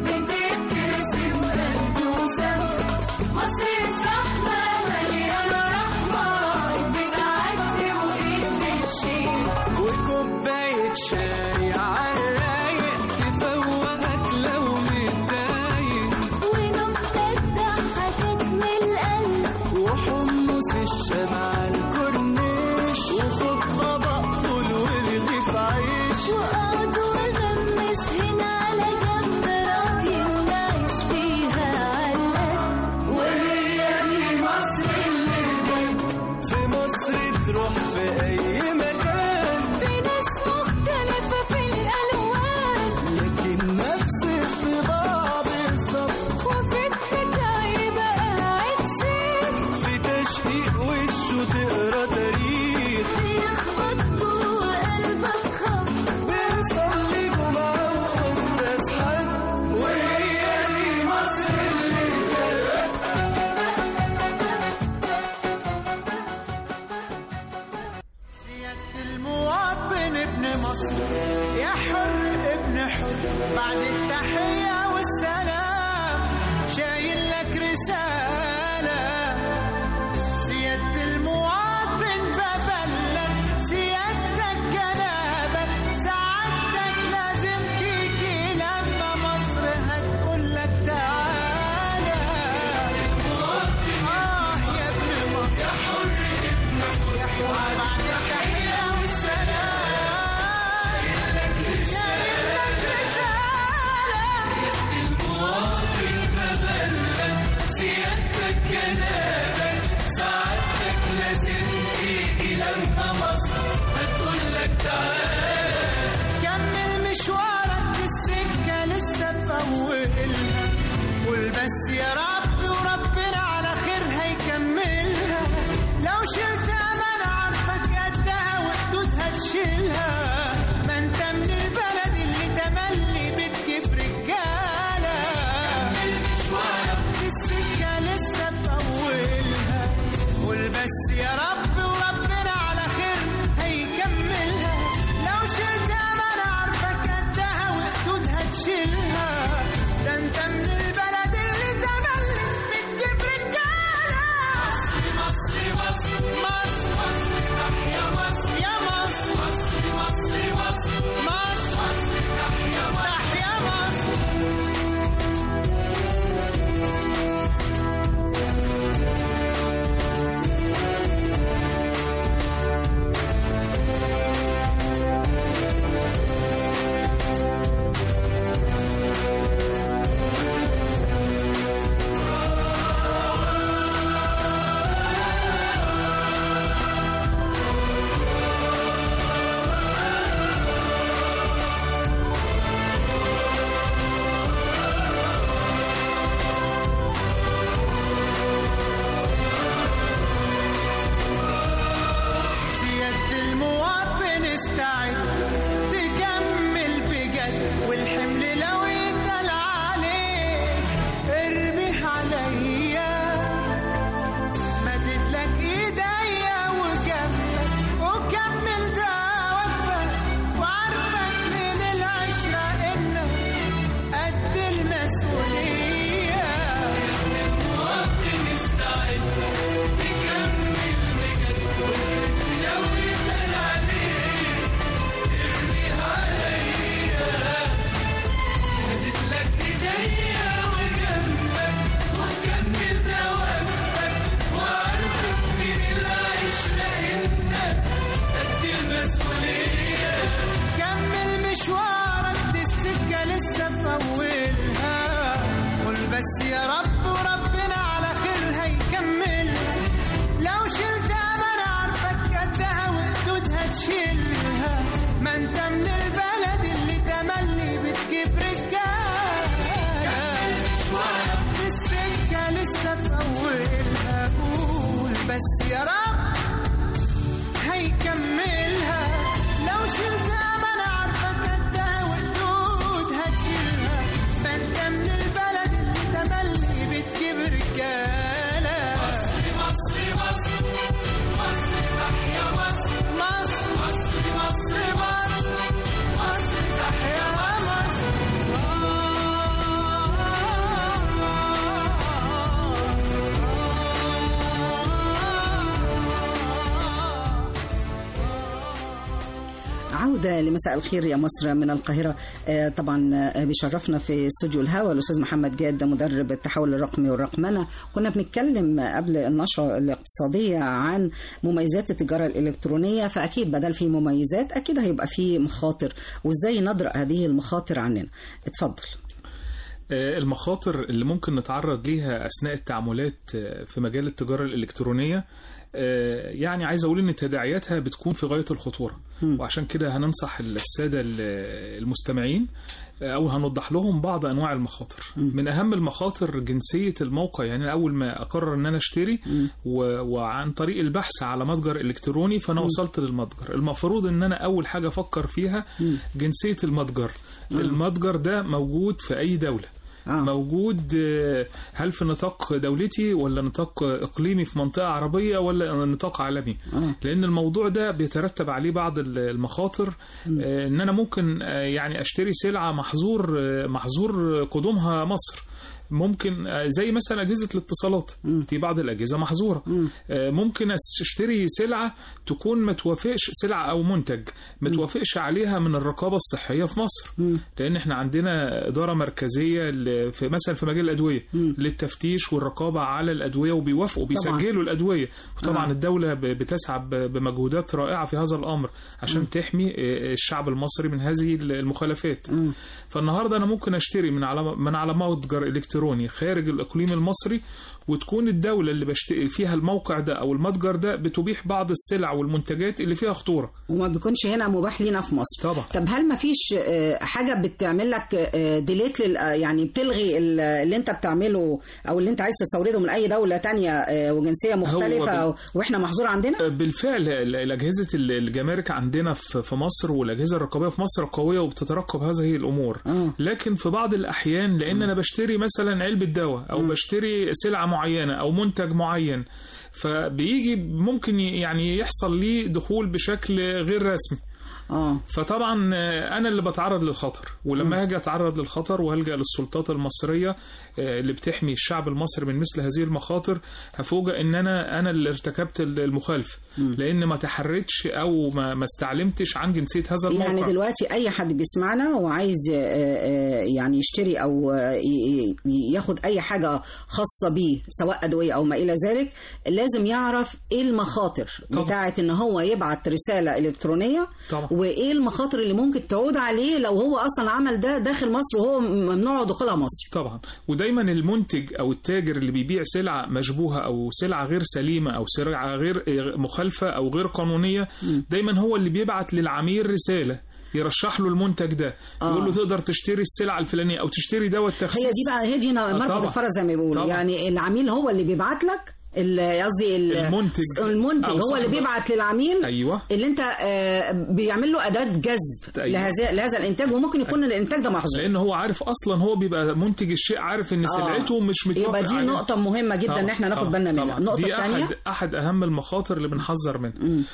بتبتسم بلدوسة. مصر الزحمة مليانة رحمة بتعدي وإيد بتشيل. وكوباية شاي عالرايق تفوقك لو متضايق. ونكتة ضحكت من القلب. وحمص الشمع الكورنيش. وخد طبق فول ورغيف عيش. وقعد وغمس هنا على جنب راضي ونعيش فيها عالقد. وهي دي مصر اللي بجد. في مصر تروح في أي مكان. في ناس مختلفة في الألوان، لكن نفس الطباع بالظبط. وفي الحكاية بقى قاعد شيخ في تشقيق وشه تقرا تاريخ. بيخبط جوه قلبك خبط. بنصلي جمعة وقداس حد. وهي دي مصر اللي ابن مصر يا حر ابن حر، بعد التحية والسلام شايل لك رسالة. سيادة المواطن ببلغ سيادتك جنابك، سعادتك لازم تيجي لما مصر هتقول لك تعالى. يا ابن مصر يا حر ابن حر، يا حر بعد التحية والسلام شايل لك رسالة. سيادة المواطن ببلغ سيادتك جنابك، سعادتك لازم تيجي لما مصر هتقول لك تعالى. كمل مشوارك في السكة لسه في أولها، قول بس يا رب وربنا على خير هيكملها. لو شلت أمانة عارفك قدها وحدودها تشيلها، ما انت من البلد اللي تملي بتجيب رجالة. كمل مشوارك في السكة لسه في أولها، قول بس يا رب وربنا على خير هيكملها. لو شلت أمانة عارفك قدها وحدودها تشيلها، ده انت من البلد اللي تملي بتجيب رجالة. مصر مصر مصر مصر تحيا مصر يا مصر، مصر مصر مصر مصر مصر تحيا مصر. سيادة المواطن استعد تكمل بجد، والحمل لو يتقل عليك ارميه عليا. مدد لك ايديا وجنبك وكمل دعوتك، وعارفك من العشرة انك قد المسؤولية. المواطن استعد تكمل بجد، لو يتقل عليك ارميها عليا. مدد لك ايديا وجنبك وكمل دوامك، وعارفك من العشرة انك قد المسؤولية. كمل مشوارك دي السكة لسه في أولها، قول بس يا رب وربنا على خير هيكملها. لو شلت أمانة عارفك قدها وحدودها تشيلها، ما انت من البلد اللي تملي بتجيب رجالة. كمل مشوارك دي السكة لسه في أولها، قول بس يا رب هيكملها. لو شلت أمانة عارفك قدها وحدودها تشيلها، ما انت من البلد اللي تملي بتجيب رجالة. مصر مصر مصر مصر تحيا مصر، مصر مصر مصر مصر مصر تحيا مصر. عودة لمساء الخير يا مصر من القاهرة. طبعا بيشرفنا في استوديو الهوا الأستاذ محمد جاد مدرب التحول الرقمي والرقمنة. كنا بنتكلم قبل النشرة الاقتصادية عن مميزات التجارة الإلكترونية، فأكيد بدل في مميزات أكيد هيبقى في مخاطر، وإزاي ندرأ هذه المخاطر عننا. اتفضل. المخاطر اللي ممكن نتعرض ليها أثناء التعاملات في مجال التجارة الإلكترونية، يعني عايز أقول إن تداعياتها بتكون في غاية الخطورة، وعشان كده هننصح السادة المستمعين أو هنوضح لهم بعض أنواع المخاطر. من أهم المخاطر جنسية الموقع. يعني أول ما أقرر أن أنا أشتري وعن طريق البحث على متجر إلكتروني فأنا وصلت للمتجر، المفروض أن أنا أول حاجة أفكر فيها جنسية المتجر. المتجر ده موجود في أي دولة، موجود هل في نطاق دولتي ولا نطاق إقليمي في منطقة عربية ولا نطاق عالمي. لأن الموضوع ده بيترتب عليه بعض المخاطر. إن أنا ممكن يعني أشتري سلعة محظور قدومها مصر. ممكن زي مثلا أجهزة الاتصالات، في بعض الأجهزة محظورة. ممكن أشتري سلعة تكون ما توافقش، سلعة أو منتج ما توافقش عليها من الرقابة الصحية في مصر. لأن احنا عندنا إدارة مركزية في مثلا في مجال الأدوية للتفتيش والرقابة على الأدوية، وبيوافقوا بيسجلوا الأدوية. وطبعا الدولة بتسعى بمجهودات رائعة في هذا الأمر عشان تحمي الشعب المصري من هذه المخالفات. فالنهاردة أنا ممكن أشتري من على متجر إلكتروني خارج الإقليم المصري، وتكون الدولة اللي بشتري فيها الموقع ده أو المتجر ده بتبيح بعض السلع والمنتجات اللي فيها خطورة، وما بيكونش هنا مباح لينا في مصر. طبعا. طب هل ما فيش حاجة بتعمل لك ديليت يعني بتلغي اللي انت بتعمله أو اللي انت عايز تستورده من أي دولة تانية وجنسية مختلفة وإحنا محظور عندنا؟ بالفعل الأجهزة الجمارك عندنا في مصر والأجهزة الرقابية في مصر قوية وبتترقب هذه الأمور. لكن في بعض الأحيان لأن أنا بشتري مثلا علبة دواء أو بشتري سلعة معينة أو منتج معين، فبيجي ممكن يعني يحصل لي دخول بشكل غير رسمي. فطبعا أنا اللي بتعرض للخطر، ولما هاجي أتعرض للخطر وهلجأ للسلطات المصرية اللي بتحمي الشعب المصري من مثل هذه المخاطر، هفوجئ إن أنا اللي ارتكبت المخالفة، لأن ما تحرتش أو ما استعلمتش عن جنسية هذا الموقع. يعني دلوقتي أي حد بيسمعنا وعايز يعني يشتري أو ياخد أي حاجة خاصة بيه سواء أدوية أو ما إلى ذلك، لازم يعرف إيه المخاطر بتاعة إن هو يبعت رسالة إلكترونية. طبعا. وايه المخاطر اللي ممكن تعود عليه لو هو اصلا عمل ده داخل مصر وهو ممنوع دخولها مصر. طبعا. ودايما المنتج او التاجر اللي بيبيع سلعه مشبوهه او سلعه غير سليمه او سلعه غير مخالفه او غير قانونيه، دايما هو اللي بيبعت للعميل رساله يرشح له المنتج ده، يقول له تقدر تشتري السلعه الفلانيه او تشتري دواء التخسيس. هي دي مربط الفرس زي ما بيقولوا. يعني العميل هو اللي بيبعت لك، قصدي المنتج هو اللي بيبعت للعميل. أيوة. اللي انت بيعمل له اداه جذب. أيوة. لهذا الانتاج، وممكن يكون الانتاج ده محظور لان هو عارف اصلا، هو بيبقى منتج الشيء عارف ان سلعته مش متوافقه. يبقى دي نقطه مهمه جدا ان احنا ناخد بالنا منها. النقطه الثانيه احد اهم المخاطر اللي بنحذر منها.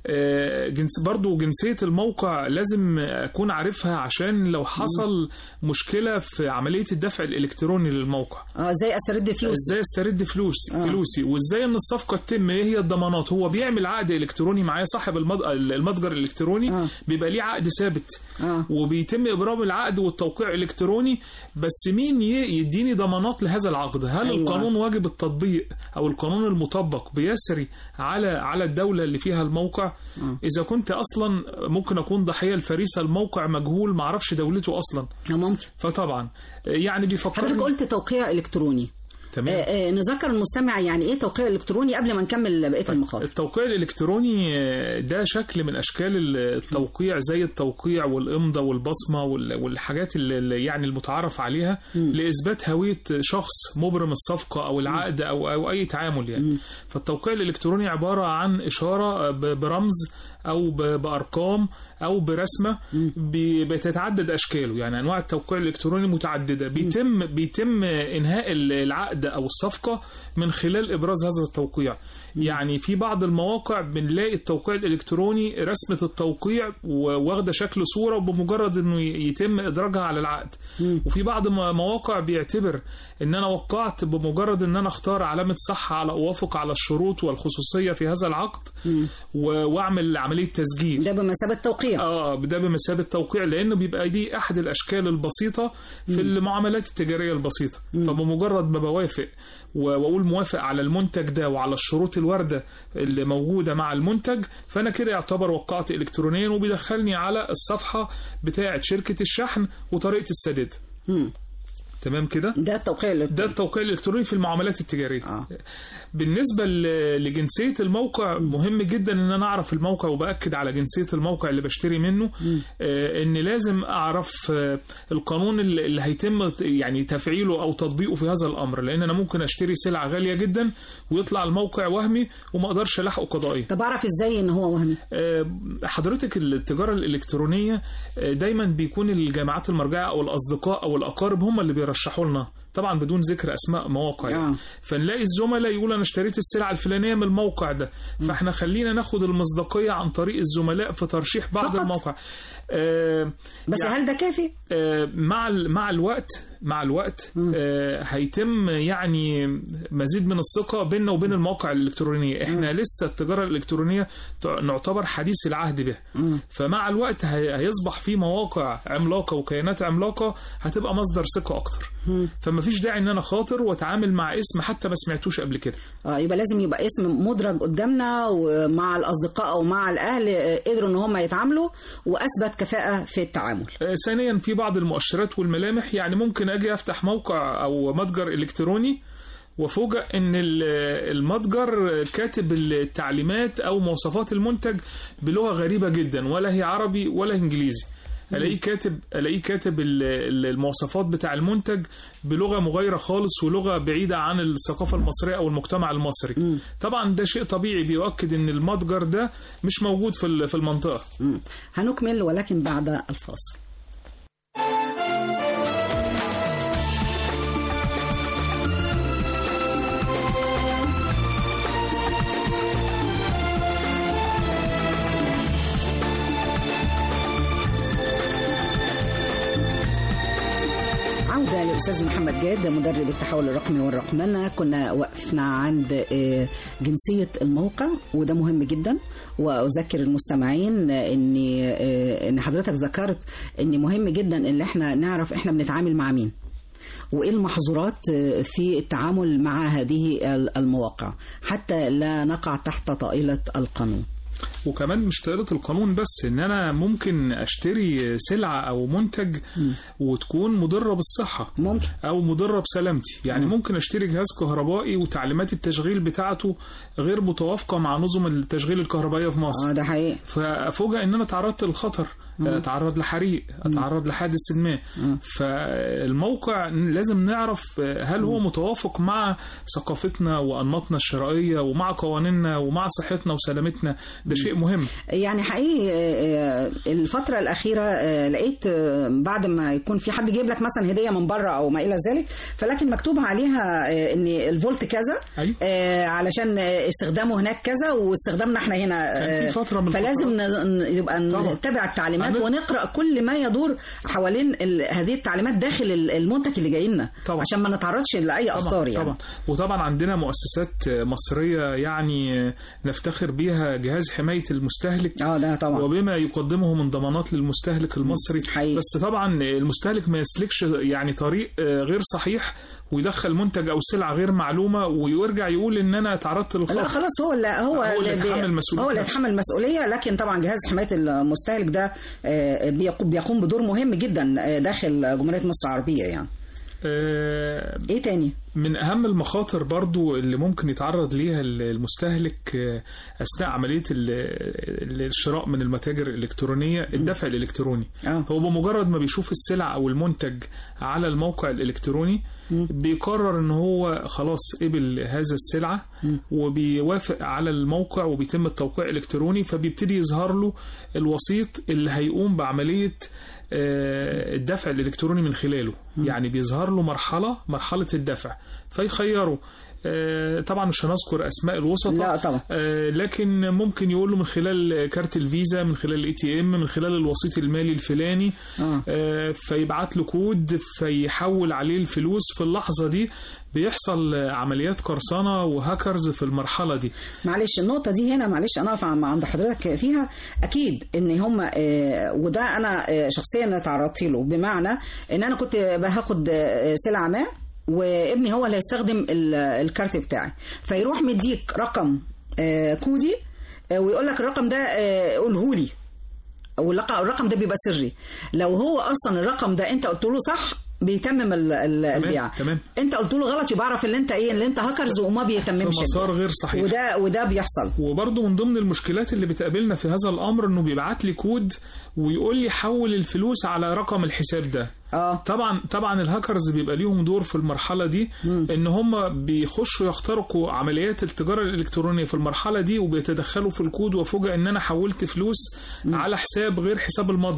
برضو جنسيه الموقع لازم اكون عارفها عشان لو حصل مشكله في عمليه الدفع الالكتروني للموقع. ازاي استرد فلوسي وازاي ان الصفقه تتم، ايه هي الضمانات. هو بيعمل عقد الكتروني معايا، صاحب المتجر الالكتروني بيبقى ليه عقد ثابت وبيتم ابرام العقد والتوقيع الكتروني، بس مين يديني ضمانات لهذا العقد؟ هل القانون واجب التطبيق او القانون المطبق بيسري على الدوله اللي فيها الموقع؟ اذا كنت اصلا ممكن اكون ضحيه الفريسه، الموقع مجهول ما اعرفش دولته اصلا ممكن. فطبعا يعني بيفكرني. حضرتك قلت توقيع الكتروني. نذكر المستمع يعني ايه توقيع الكتروني قبل ما نكمل بقيه المخاطر. التوقيع الالكتروني ده شكل من اشكال التوقيع، زي التوقيع والامضه والبصمه والحاجات اللي يعني المتعارف عليها لاثبات هويه شخص مبرم الصفقه او العقد او اي تعامل يعني. فالتوقيع الالكتروني عباره عن اشاره برمز او بارقام او برسمه بتتعدد اشكاله. يعني انواع التوقيع الالكتروني متعدده، بيتم انهاء العقد او الصفقه من خلال ابراز هذا التوقيع. يعني في بعض المواقع بنلاقي التوقيع الالكتروني رسمه التوقيع واخده شكل صوره بمجرد انه يتم ادراجها على العقد. وفي بعض مواقع بيعتبر ان انا وقعت بمجرد ان انا اختار علامه صح على اوافق على الشروط والخصوصيه في هذا العقد واعمل عمليه تسجيل. ده بمثابه توقيع. ده بمثابه توقيع، لانه بيبقى دي احد الاشكال البسيطه في المعاملات التجاريه البسيطه. فبمجرد ما بوافق واقول موافق على المنتج ده وعلى الشروط الوارده اللي موجوده مع المنتج، فانا كده يعتبر وقعت الكترونيا، وبيدخلني على الصفحه بتاعه شركه الشحن وطريقه السداد. تمام كده. ده التوقيع الالكتروني في المعاملات التجاريه. بالنسبه لجنسيه الموقع، مهم جدا ان انا اعرف الموقع وباكد على جنسيه الموقع اللي بشتري منه. ان لازم اعرف القانون اللي هيتم يعني تفعيله او تطبيقه في هذا الامر، لان انا ممكن اشتري سلعه غاليه جدا ويطلع الموقع وهمي وما اقدرش الحقه قضائيا. طب اعرف ازاي ان هو وهمي؟ حضرتك التجاره الالكترونيه دايما بيكون الجامعات المرجعه او الاصدقاء او الاقارب هم اللي بيرشحوا رشحوا لنا طبعا بدون ذكر اسماء مواقع يعني. فنلاقي الزملاء يقول انا اشتريت السلعه الفلانيه من الموقع ده، فاحنا خلينا ناخد المصداقيه عن طريق الزملاء في ترشيح بعض فقط. المواقع بس يعني هل ده كافي؟ مع الوقت هيتم يعني مزيد من الثقه بيننا وبين المواقع الالكترونيه. احنا لسه التجاره الالكترونيه نعتبر حديث العهد بها، فمع الوقت هيصبح في مواقع عملاقه وكيانات عملاقه هتبقى مصدر ثقه اكتر. فما فيش داعي ان انا خاطر واتعامل مع اسم حتى ما سمعتوش قبل كده. يبقى لازم يبقى اسم مدرج قدامنا، ومع الاصدقاء او مع الاهل قدروا ان هم يتعاملوا واثبت كفاءه في التعامل. ثانيا في بعض المؤشرات والملامح، يعني ممكن اجي افتح موقع او متجر الكتروني وفوجئ ان المتجر كاتب التعليمات او مواصفات المنتج بلغه غريبه جدا، ولا هي عربي ولا انجليزي. الاقيه كاتب المواصفات بتاع المنتج بلغه مغايره خالص ولغه بعيده عن الثقافه المصريه او المجتمع المصري. طبعا ده شيء طبيعي بيؤكد ان المتجر ده مش موجود في المنطقه. هنكمل ولكن بعد الفاصل. الأستاذ محمد جاد مدرب التحول الرقمي والرقمنة. كنا وقفنا عند جنسية الموقع وده مهم جدا، وأذكر المستمعين إن حضرتك ذكرت إن مهم جدا إن احنا نعرف احنا بنتعامل مع مين وإيه المحظورات في التعامل مع هذه المواقع حتى لا نقع تحت طائلة القانون. وكمان مش طائلة القانون بس، ان انا ممكن اشتري سلعة او منتج وتكون مضرة بالصحة ممكن، او مضرة بسلامتي. يعني ممكن اشتري جهاز كهربائي وتعليمات التشغيل بتاعته غير متوافقة مع نظم التشغيل الكهربائية في مصر. ده حقيقي. فافوجئ ان انا تعرضت للخطر، اتعرض لحريق، اتعرض لحادث ما. فالموقع لازم نعرف هل هو متوافق مع ثقافتنا وأنماطنا الشرائية ومع قوانيننا ومع صحتنا وسلامتنا. ده شيء مهم. يعني حقيقي الفترة الأخيرة لقيت بعد ما يكون في حد جايب لك مثلا هدية من بره أو ما إلى ذلك، فلكن مكتوب عليها إن الفولت كذا. أيوة. علشان استخدامه هناك كذا واستخدامنا احنا هنا. كان في فترة من فلازم يبقى نتبع التعليمات ونقرأ كل ما يدور حوالين هذه التعليمات داخل المنتج اللي جاي لنا عشان ما نتعرضش لأي أخطار. يعني وطبعا عندنا مؤسسات مصرية يعني نفتخر بيها، جهاز حماية المستهلك ده طبعا، وبما يقدمه من ضمانات للمستهلك المصري. حقيقي. بس طبعا المستهلك ما يسلكش يعني طريق غير صحيح ويدخل منتج أو سلعة غير معلومة ويرجع يقول إن أنا تعرضت للخطر. لا خلاص، هو اللي يتحمل المسؤولية. لكن طبعا جهاز حماية المستهلك ده بيقوم بدور مهم جدا داخل جمهورية مصر العربية. يعني ايه تاني من اهم المخاطر برضو اللي ممكن يتعرض ليها المستهلك اثناء عملية الشراء من المتاجر الالكترونية؟ الدفع الالكتروني. هو بمجرد ما بيشوف السلع او المنتج على الموقع الالكتروني بيقرر ان هو خلاص قبل هذا السلعة وبيوافق على الموقع وبيتم التوقيع الالكتروني، فبيبتدي يظهر له الوسيط اللي هيقوم بعملية الدفع الالكتروني من خلاله. يعني بيظهر له مرحلة الدفع فيخيره. طبعا مش هنذكر اسماء الوسطاء، لا طبعا، لكن ممكن يقول له من خلال كارت الفيزا، من خلال ATM، من خلال الوسيط المالي الفلاني. فيبعت له كود فيحول عليه الفلوس. في اللحظة دي بيحصل عمليات قرصنة وهاكرز في المرحلة دي. معلش النقطة دي هنا، معلش أنا أقف عند حضرتك فيها. أكيد إن هم وده أنا شخصيا تعرضت له، بمعنى إن أنا كنت هاخد سلعة ما وابني هو اللي هيستخدم الكارت بتاعي، فيروح مديك رقم كودي ويقول لك الرقم ده قوله لي، والرقم ده بيبقى سري. لو هو أصلا الرقم ده أنت قلت له صح بيتمم البيع. تمام. انت قلت له غلط يبقى اعرف اللي انت هاكرز وما بيتممش في مسار غير صحيح. وده بيحصل. وبرضه من ضمن المشكلات اللي بتقابلنا في هذا الامر انه بيبعت لي كود ويقول لي حول الفلوس على رقم الحساب ده. طبعا الهاكرز بيبقى ليهم دور في المرحله دي، ان هم بيخشوا يخترقوا عمليات التجاره الالكترونيه في المرحله دي وبيتدخلوا في الكود، وفوجئ ان انا حولت فلوس على حساب غير حساب المتجر.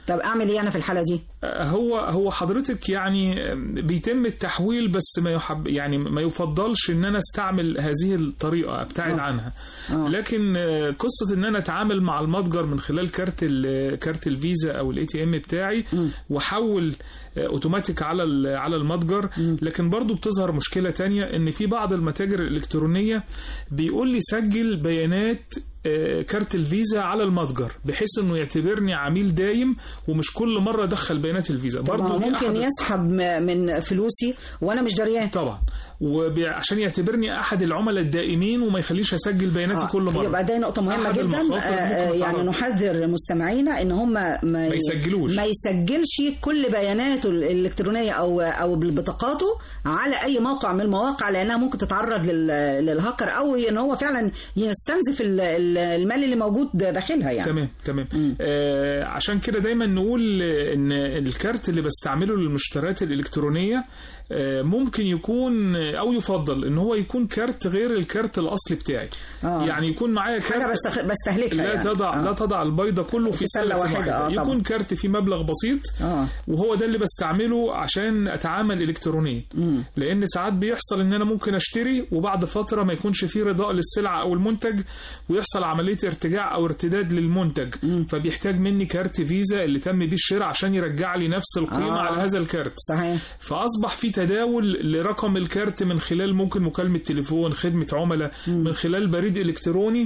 طب اعمل ايه انا في الحاله دي؟ هو حضرتك يعني بيتم التحويل، بس ما يفضلش ان انا استعمل هذه الطريقه، ابتعد عنها. لكن قصه ان انا اتعامل مع المتجر من خلال كارت الفيزا او الاي تي ام بتاعي واحول اوتوماتيك على المتجر. لكن برضو بتظهر مشكله تانية، ان في بعض المتاجر الالكترونيه بيقول لي سجل بيانات كارت الفيزا على المتجر، بحيث انه يعتبرني عميل دايم ومش كل مره ادخل بيانات الفيزا. برضه ممكن يسحب من فلوسي وانا مش دريان طبعا، وعشان يعتبرني احد العملاء الدائمين وما يخليش اسجل بياناتي كل مره. يبقى ده نقطه مهمه جدا. يعني نحذر مستمعينا ان هم ما يسجلش كل بياناته الالكترونيه او بطاقاته على اي موقع من المواقع، لانها ممكن تتعرض للهاكر، او ان هو فعلا يستنزف المال اللي موجود داخلها يعني. تمام. عشان كده دايما نقول ان الكارت اللي بستعمله للمشتريات الالكترونيه ممكن يكون او يفضل ان هو يكون كارت غير الكارت الاصلي بتاعي. يعني يكون معايا كارت بستهلكها لا تضع البيضه كله في سله واحده. يكون كارت فيه مبلغ بسيط وهو ده اللي بستعمله عشان اتعامل الكترونيا. لان ساعات بيحصل ان انا ممكن اشتري وبعد فتره ما يكونش فيه رضاء للسلعه او المنتج، ويحصل عمليه ارتجاع او ارتداد للمنتج. فبيحتاج مني كارت فيزا اللي تم بيه الشراء عشان يرجع لي نفس القيمه على هذا الكارت. صحيح. فاصبح في تداول لرقم الكارت من خلال ممكن مكالمه تليفون، خدمه عملاء، من خلال بريد الكتروني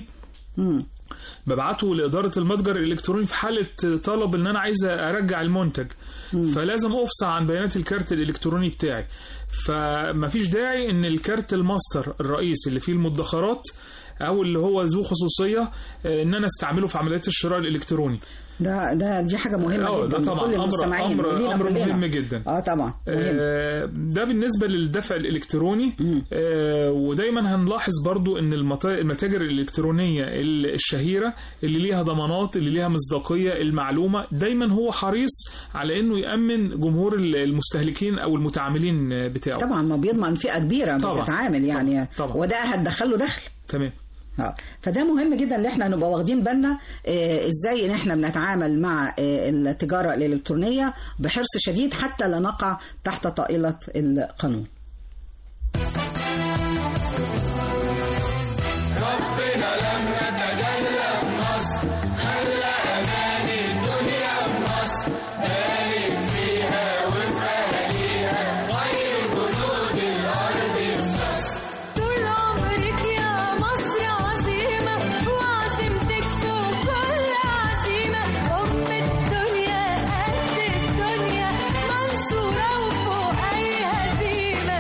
ببعته لإدارة المتجر الإلكتروني في حالة طلب إن أنا عايز أرجع المنتج. فلازم أفصح عن بيانات الكارت الإلكتروني بتاعي. فما فيش داعي إن الكارت الماستر الرئيسي اللي فيه المدخرات أو اللي هو ذو خصوصية إن أنا استعمله في عمليات الشراء الإلكتروني. دي حاجة مهمة جدا. ده طبعا أمر مهم جدا. طبعا مهم. ده بالنسبة للدفع الإلكتروني. ودايما هنلاحظ برضو ان المتاجر الإلكترونية الشهيرة اللي ليها ضمانات، اللي ليها مصداقية المعلومة، دايما هو حريص على انه يأمن جمهور المستهلكين او المتعاملين بتاعه. طبعا ما بيضمن فئة كبيرة بتتعامل يعني. طبعا. وده هتدخله دخل. تمام. فده مهم جدا ان احنا نبقى واخدين بالنا ازاي ان احنا بنتعامل مع التجارة الإلكترونية بحرص شديد حتى لا نقع تحت طائلة القانون. ربنا لما تجلى في مصر خلى أمان الدنيا في مصر، بارك فيها وفي أهاليها خير جنود الأرض في مصر. طول عمرك يا مصر عظيمة وعزيمتك فوق كل عزيمة، أم الدنيا قد الدنيا منصورة وفوق أي هزيمة.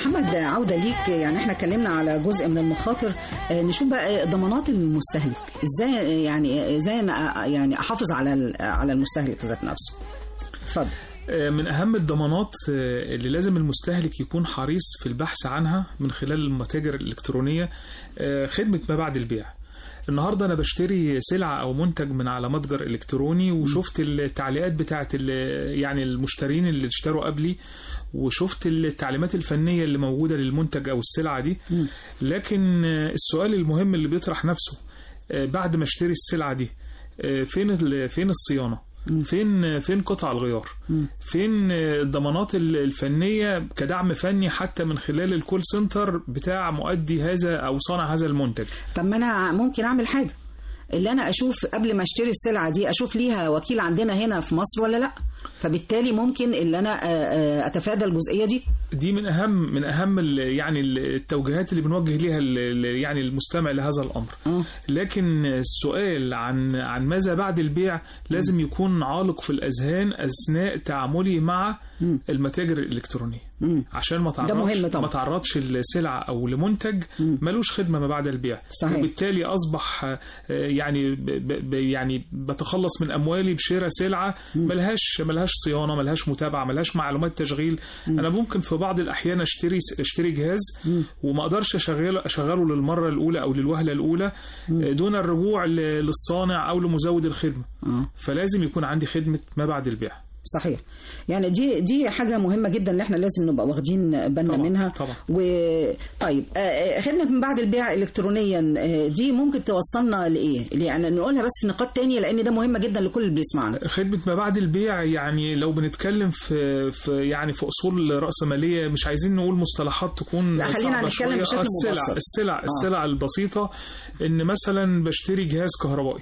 محمد عودة ليك، يعني احنا اتكلمنا على جزء من المخاطر، نشوف بقى ضمانات المستهلك ازاي، يعني ازاي يعني احافظ على المستهلك ذات نفسه. اتفضل. من أهم الضمانات اللي لازم المستهلك يكون حريص في البحث عنها من خلال المتاجر الإلكترونية خدمة ما بعد البيع. النهاردة أنا بشتري سلعة أو منتج من على متجر إلكتروني، وشفت التعليقات بتاعت يعني المشترين اللي اشتروا قبلي، وشفت التعليمات الفنية اللي موجودة للمنتج أو السلعة دي. لكن السؤال المهم اللي بيطرح نفسه بعد ما اشتري السلعة دي، فين الصيانة؟ فين قطع الغيار؟ فين الضمانات الفنية كدعم فني حتى من خلال الكول سنتر بتاع مؤدي هذا أو صانع هذا المنتج؟ طب ما أنا ممكن أعمل حاجة، اللي أنا أشوف قبل ما اشتري السلعة دي أشوف ليها وكيل عندنا هنا في مصر ولا لأ، فبالتالي ممكن اللي أنا أتفادى الجزئية دي. دي من أهم يعني التوجيهات اللي بنوجه ليها يعني المستمع لهذا الأمر. لكن السؤال عن ماذا بعد البيع لازم يكون عالق في الأذهان أثناء تعاملي مع المتاجر الإلكترونية، عشان ما تعرضش السلعة أو لمنتج ملوش خدمة ما بعد البيع. صحيح. وبالتالي أصبح يعني بتخلص من أموالي بشراء سلعة ملهاش صيانة، ملهاش متابعة، ملهاش معلومات تشغيل. أنا ممكن في بعض الأحيان اشتري جهاز وما أقدرش أشغله للمرة الأولى أو للوهلة الأولى دون الرجوع للصانع أو لمزود الخدمة. فلازم يكون عندي خدمة ما بعد البيع. صحيح. يعني دي حاجة مهمة جدا اللي احنا لازم نبقى واخدين بالنا منها. طبعا. طيب خدمة من بعد البيع إلكترونيا دي ممكن توصلنا لإيه؟ يعني نقولها بس في نقاط تانية لأن ده مهم جدا لكل اللي بيسمعنا. خدمة ما بعد البيع يعني لو بنتكلم في أصول رأسمالية، مش عايزين نقول مصطلحات تكون لا، خلينا نتكلم بشكل مبسط. السلع البسيطة، إن مثلا بشتري جهاز كهربائي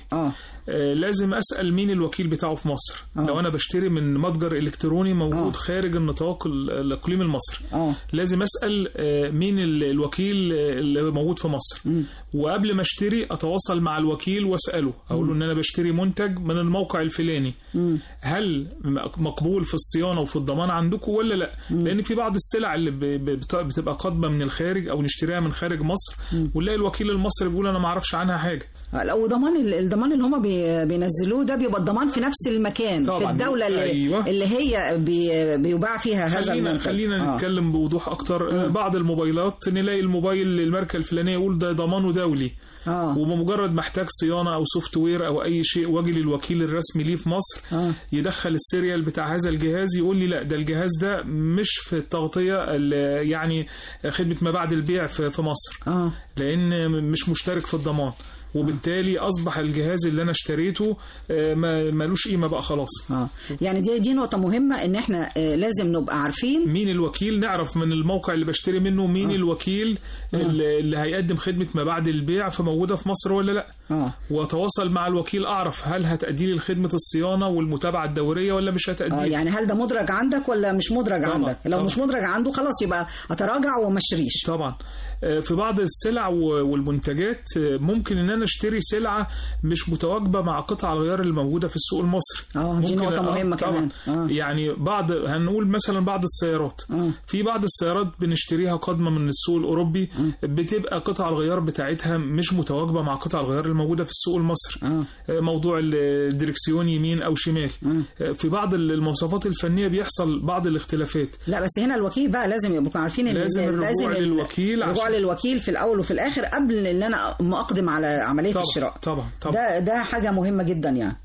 لازم أسأل مين الوكيل بتاعه في مصر. لو أنا بشتري من متجر إلكتروني موجود خارج النطاق الإقليمي المصري لازم أسأل مين الوكيل اللي موجود في مصر. وقبل ما اشتري أتواصل مع الوكيل وأسأله، أقول له إن أنا بشتري منتج من الموقع الفلاني، هل مقبول في الصيانة وفي الضمان عندكم ولا لا؟ لأن في بعض السلع اللي بتبقى قادمة من الخارج أو نشتريها من خارج مصر ونلاقي الوكيل المصري بيقول أنا ما أعرفش عنها حاجة. لو الضمان اللي هم بينزلوه ده بيبقى الضمان في نفس المكان في الدولة اللي هي بيباع فيها هذا المنتج. خلينا نتكلم بوضوح أكتر. بعض الموبايلات نلاقي الموبايل الماركة الفلانية يقول ده ضمانه دولي، وبمجرد محتاج صيانة أو سوفت وير أو أي شيء واجي للوكيل الرسمي ليه في مصر يدخل السيريال بتاع هذا الجهاز يقول لي لا ده الجهاز ده مش في التغطية يعني خدمة ما بعد البيع في مصر، لأن مش مشترك في الضمان. وبالتالي أصبح الجهاز اللي أنا اشتريته مالوش قيمة بقى خلاص. يعني دي نقطة مهمة إن إحنا لازم نبقى عارفين مين الوكيل، نعرف من الموقع اللي بشتري منه مين الوكيل اللي هيقدم خدمة ما بعد البيع فموجودة في مصر ولا لأ. وأتواصل مع الوكيل أعرف هل هتأدي لي خدمة الصيانة والمتابعة الدورية ولا مش هتأدي. يعني هل ده مدرج عندك ولا مش مدرج عندك؟ لو مش مدرج عنده خلاص يبقى أتراجع وما اشتريش. طبعا. في بعض السلع والمنتجات ممكن إن أنا اشتري سلعة مش متواجبة مع قطع الغيار اللي موجودة في السوق المصري. دي نقطة مهمة كمان. يعني هنقول مثلا بعض السيارات، في بعض السيارات بنشتريها قادمة من السوق الأوروبي بتبقى قطع الغيار بتاعتها مش متواجبة مع قطع الغيار الموجودة في السوق المصري. موضوع الدركسيون يمين أو شمال، في بعض المواصفات الفنية بيحصل بعض الاختلافات. لا بس هنا الوكيل بقى لازم يبقى عارفين لازم الرجوع للوكيل في الأول وفي الآخر قبل إن أنا أقدم على عملية الشراء. طبعا. ده حاجة مهمة جدا. يعني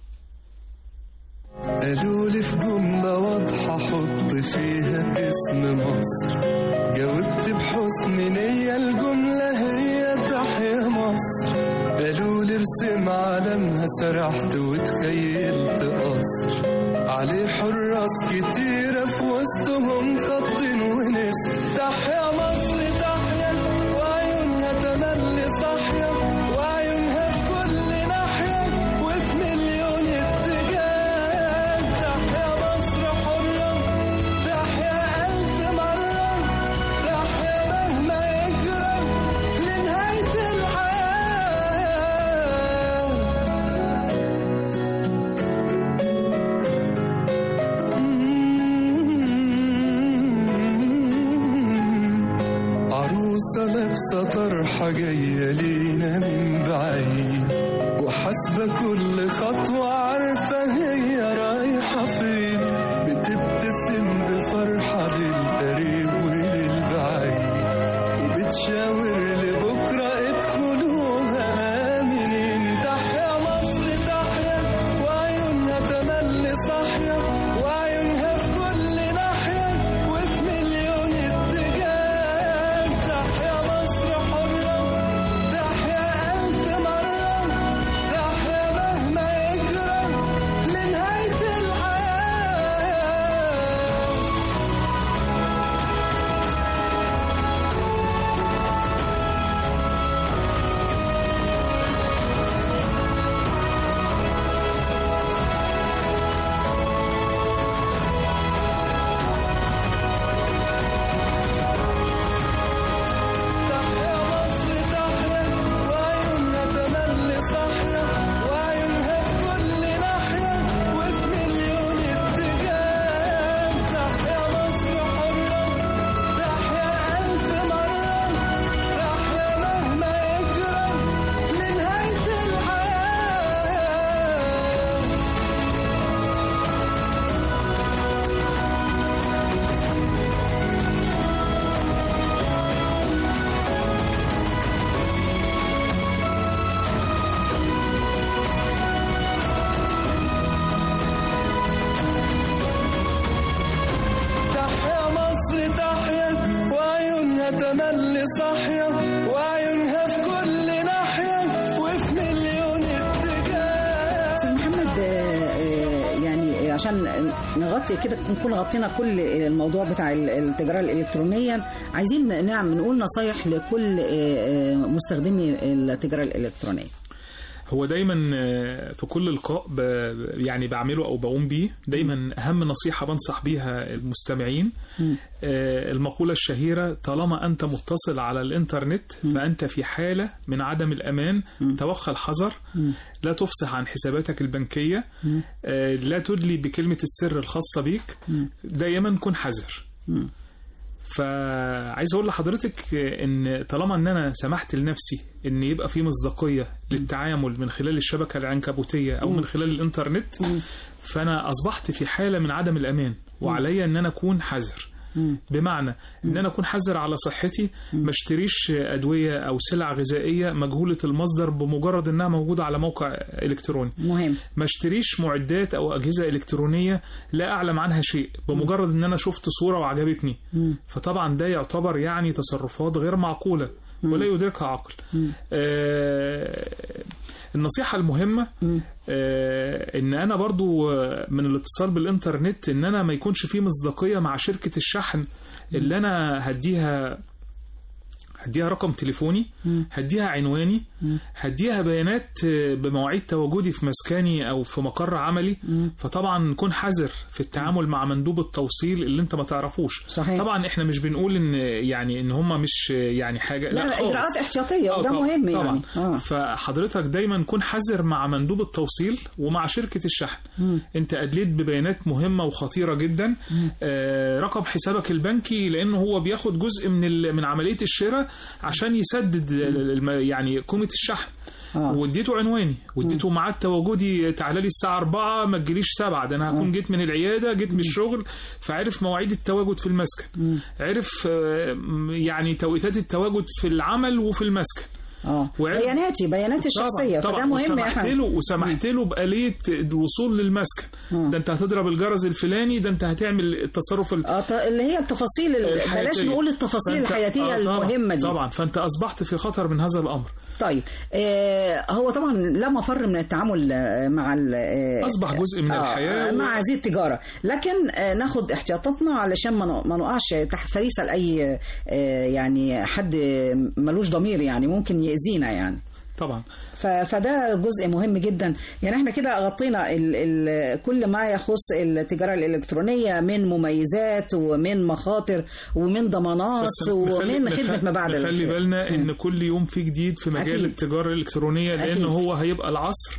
قالوا لي في جملة واضحة حط فيها اسم مصر، جاوبت بحسن نية الجملة هي تحيا مصر. قالوا لي ارسم علمها سرحت وتخيلت قصر عليه حراس كتيرة في وسطهم خط ونسر. تحيا مصر تحيا وعيونها تملي صاحية وعيونها في كل ناحية وفي مليون اتجاه. تحيا مصر حرة تحيا ألف مرة تحيا مهما يجرى لنهاية الحياة. لابسة طرحة جاية لينا من بعيد، وحاسبة كل خطوة عارفة هي رايحة فين، بتبتسم بفرحة للقريب وللبعيد، وبتشاور لبكرة ادخلوها آمنين. تحيا مصر تحيا، وعيونها تملي صاحية، وعيونها في كل ناحية وفي مليون اتجاه. تحيا مصر حرة، تحيا ألف مرة، تحيا مهما يجرى لنهاية الحياة. تحيا مصر تحيا، وعيونها تملي صاحية، وعيونها في كل ناحية وفي مليون اتجاه. تحيا مصر حرة، تحيا ألف مرة، تحيا مهما يجرى لنهاية الحياة. تحيا مصر تحيا، وعيونها تملي صاحية، وعيونها في كل ناحية وفي مليون اتجاه. استاذ محمد، يعني عشان نغطي كده نكون غطينا كل الموضوع بتاع التجارة الإلكترونية، عايزين نقول نصايح لكل مستخدمي التجارة الإلكترونية. هو دايما في كل لقاء يعني بعمله او بقوم بيه دايما اهم نصيحة بنصح بيها المستمعين المقولة الشهيرة: طالما انت متصل على الانترنت فانت في حالة من عدم الامان، توخى الحذر، لا تفصح عن حساباتك البنكية، لا تدلي بكلمة السر الخاصة بيك، دايما كن حذر. فعايز اقول لحضرتك ان طالما ان انا سمحت لنفسي ان يبقى في مصداقية للتعامل من خلال الشبكة العنكبوتية او من خلال الانترنت، فانا اصبحت في حالة من عدم الامان، وعلي ان انا اكون حذر. بمعنى ان انا اكون حذر على صحتي، ما اشتريش ادويه او سلع غذائيه مجهوله المصدر بمجرد انها موجوده على موقع الكتروني. مهم. ما اشتريش معدات او اجهزه الكترونيه لا اعلم عنها شيء بمجرد ان انا شفت صوره وعجبتني. فطبعا ده يعتبر يعني تصرفات غير معقوله ولا يدركها عقل. النصيحة المهمة ان انا برضو من الاتصال بالانترنت ان انا ما يكونش فيه مصداقية مع شركة الشحن اللي انا هديها رقم تليفوني، هديها عنواني، هديها بيانات بمواعيد تواجدي في مسكني او في مقر عملي. فطبعا نكون حذر في التعامل مع مندوب التوصيل اللي انت ما تعرفوش. صحيح. طبعا احنا مش بنقول ان يعني ان هم مش يعني حاجة، لا اجراءات احتياطية وده مهم يعني. فحضرتك دايما كن حذر مع مندوب التوصيل ومع شركة الشحن. انت ادليت ببيانات مهمة وخطيرة جدا، رقم حسابك البنكي لانه هو بياخد جزء من عملية الشراء عشان يسدد يعني قيمة الشحن. واديته عنواني واديته ميعاد تواجدي، تعالى لي الساعة 4 ما تجيليش 7، ده انا هكون جيت من العيادة، جيت من الشغل. فعرف مواعيد التواجد في المسكن، عرف يعني توقيتات التواجد في العمل وفي المسكن. بياناتي الشخصية. فده مهم. وسمحت له بآلية الوصول للمسكن. ده انت هتضرب الجرس الفلاني، ده انت هتعمل التصرف اللي هي التفاصيل، بلاش نقول التفاصيل الحياتية المهمة دي. طبعا فانت اصبحت في خطر من هذا الامر. طيب هو طبعا لا مفر من التعامل مع اصبح جزء من الحياة مع هذه التجارة، لكن ناخد احتياطاتنا علشان ما نقعش تحت فريسة لأي يعني حد ملوش ضمير، يعني ممكن يأذينا يعني. طبعا. فده جزء مهم جدا. يعني احنا كده غطينا كل ما يخص التجارة الإلكترونية من مميزات ومن مخاطر ومن ضمانات ومن خدمة ما بعد. خلي بالنا ان كل يوم في جديد في مجال أكيد. التجارة الإلكترونية، لأنه هو هيبقى العصر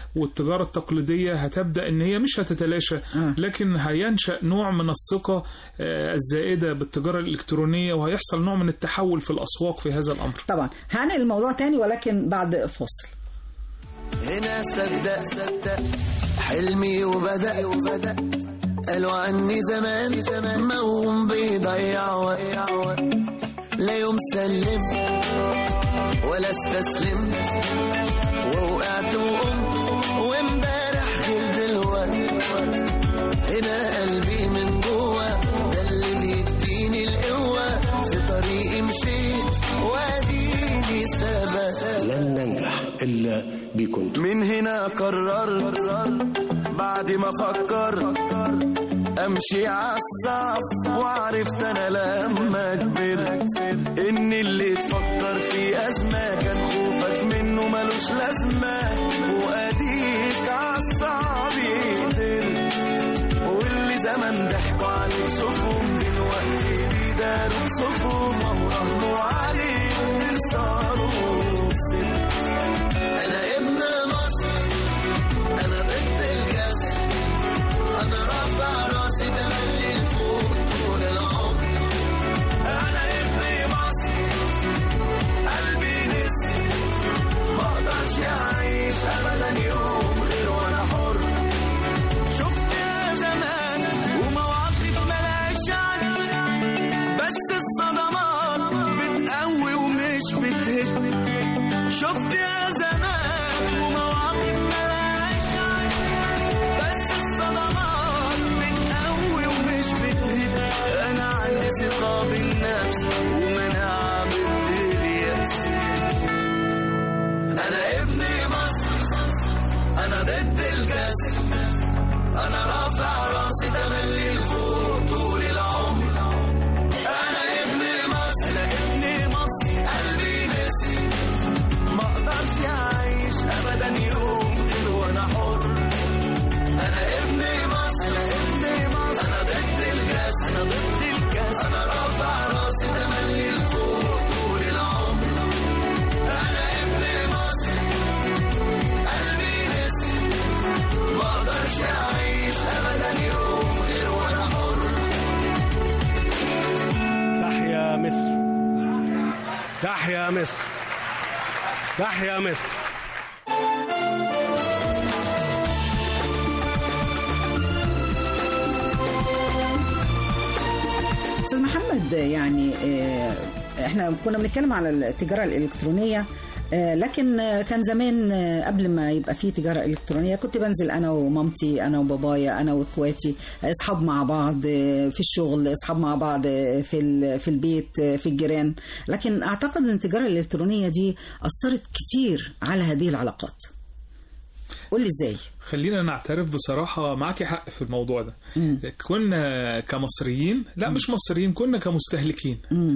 والتجارة التقليدية هتبدأ إن هي مش هتتلاشى، لكن هينشأ نوع من الثقة الزائدة بالتجارة الإلكترونية، وهيحصل نوع من التحول في الأسواق في هذا الأمر. طبعا هنقل الموضوع تاني ولكن بعد فاصل. هنا صدق حلمي وبدأ قالوا عني زمان موم بيضيع وقت، لا يوم سلمت ولا استسلمت، ووقعت وقمت وامبارح غير دلوقتي. هنا قلبي من جوه ده اللي بيديني القوة، في طريقي مشيت واديني ثبت. لن ننجح إلا بكم. من هنا قررت بعد ما فكرت امشي عالصعب، وعرفت انا لما كبرت ان اللي تفكر في ازمه كان خوفك منه ملوش لازمه، واديك عالصعب قدرت. واللي زمان ضحكوا عليك شوفهم دلوقتي بيداروا بصفهم، وراهنوا عليك صاروا ست. انا ابن مصر، انا ضد الكسر، انا رافع راسي تملي لفوق طول العمر. انا ابن مصر قلبي نسر، ما اقدرش اعيش ابدا يوم غير وانا حر. شفت يا زمان ومواقف ملهاش عد، بس الصدمات بتقوي ومش بتهد. شفت يا زمان ومواقف ملهاش عد، بس الصدمات بتقوي ومش بتهد. انا عندي ثقة بالنفس ومناعة ضد اليأس. انا ابن مصر، انا ضد الكسر، انا رافع راسي تملي لفوق طول العمر. انا ابن مصر، انا ابن مصر قلبي نسي، ما اقدرش اعيش ابدا يوم غير وانا حر. انا ابن مصر، انا ابن مصر، انا ضد الكسر، انا ضد الكسر، انا رافع راسي تملي لفوق طول العمر. انا ابن مصر قلبي نسي، ما اقدرش اعيش ابدا يوم غير وانا حر. تحيا مصر، تحيا مصر، تحيا مصر. أستاذ محمد، يعني احنا كنا بنتكلم على التجارة الإلكترونية، لكن كان زمان قبل ما يبقى فيه تجارة إلكترونية كنت بنزل أنا ومامتي، أنا وبابايا، أنا وإخواتي، أصحاب مع بعض في الشغل، أصحاب مع بعض في البيت، في الجيران. لكن أعتقد أن التجارة الإلكترونية دي أثرت كتير على هذه العلاقات. قول لي إزاي؟ خلينا نعترف بصراحة، معك حق في الموضوع ده. كنا كمصريين، لا مش مصريين، كنا كمستهلكين.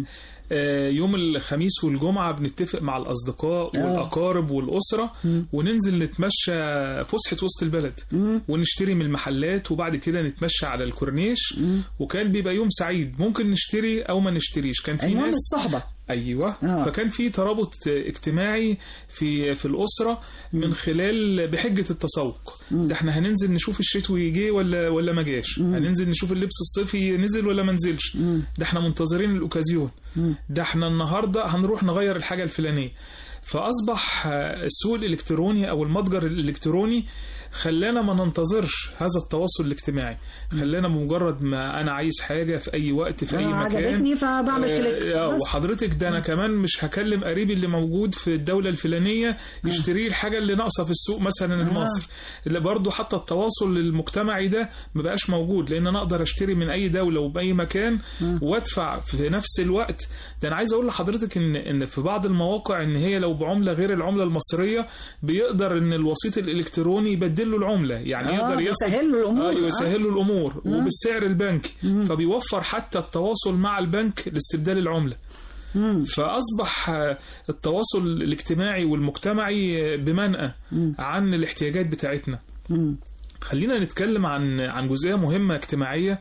يوم الخميس والجمعة بنتفق مع الأصدقاء والأقارب والأسرة وننزل نتمشى فسحة وسط البلد ونشتري من المحلات، وبعد كده نتمشى على الكورنيش. وكان بيبقى يوم سعيد، ممكن نشتري أو ما نشتريش. كان في ناس الصحبة. أيوة. فكان في ترابط اجتماعي في الأسرة من خلال بحجة التسوق. ده احنا هننزل نشوف الشتوي جه ولا ما جاش، هننزل نشوف اللبس الصيفي نزل ولا ما نزلش، ده احنا منتظرين الأوكازيون، ده احنا النهاردة هنروح نغير الحاجة الفلانية. فأصبح السوق الإلكتروني أو المتجر الإلكتروني خلانا ما ننتظرش هذا التواصل الاجتماعي، خلانا بمجرد ما أنا عايز حاجة في أي وقت في أي مكان عجبتني فبعمل كليك. وحضرتك ده أنا كمان مش هكلم قريبي اللي موجود في الدولة الفلانية يشتري الحاجة اللي ناقصة في السوق مثلا المصري، اللي برضو حتى التواصل المجتمعي ده ما بقاش موجود، لأن أنا أقدر أشتري من أي دولة وبأي مكان وأدفع في نفس الوقت. ده أنا عايز أقول لحضرتك إن في بعض المواقع إن هي لو بعملة غير العملة المصرية بيقدر إن الوسيط الإلكتروني يبدل له العملة، يعني يقدر يسهل له الأمور، يسهل له الأمور وبالسعر البنكي، فبيوفر حتى التواصل مع البنك لاستبدال العملة. فأصبح التواصل الاجتماعي والمجتمعي بمنأى عن الاحتياجات بتاعتنا. خلينا نتكلم عن جزئية مهمة اجتماعية،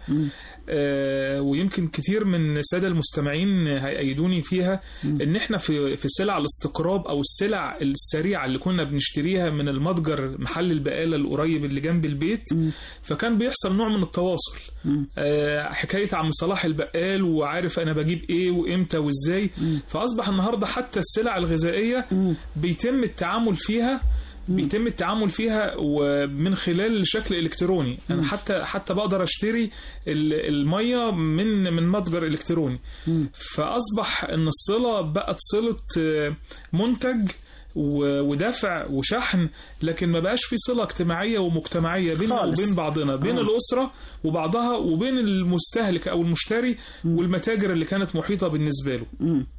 ويمكن كتير من السادة المستمعين هيأيدوني فيها، ان احنا في سلع الاستقراب او السلع السريعة اللي كنا بنشتريها من المتجر محل البقالة القريب اللي جنب البيت، فكان بيحصل نوع من التواصل، حكاية عم صلاح البقال وعارف انا بجيب ايه وامتى وازاي. فاصبح النهاردة حتى السلع الغذائية بيتم التعامل فيها ومن خلال شكل إلكتروني. أنا حتى بقدر أشتري المية من متجر إلكتروني. فأصبح أن الصلة بقت صلة منتج ودفع وشحن، لكن ما بقاش في صلة اجتماعية ومجتمعية بيننا وبين بعضنا، بين الأسرة وبعضها وبين المستهلك أو المشتري والمتاجر اللي كانت محيطة بالنسبة له.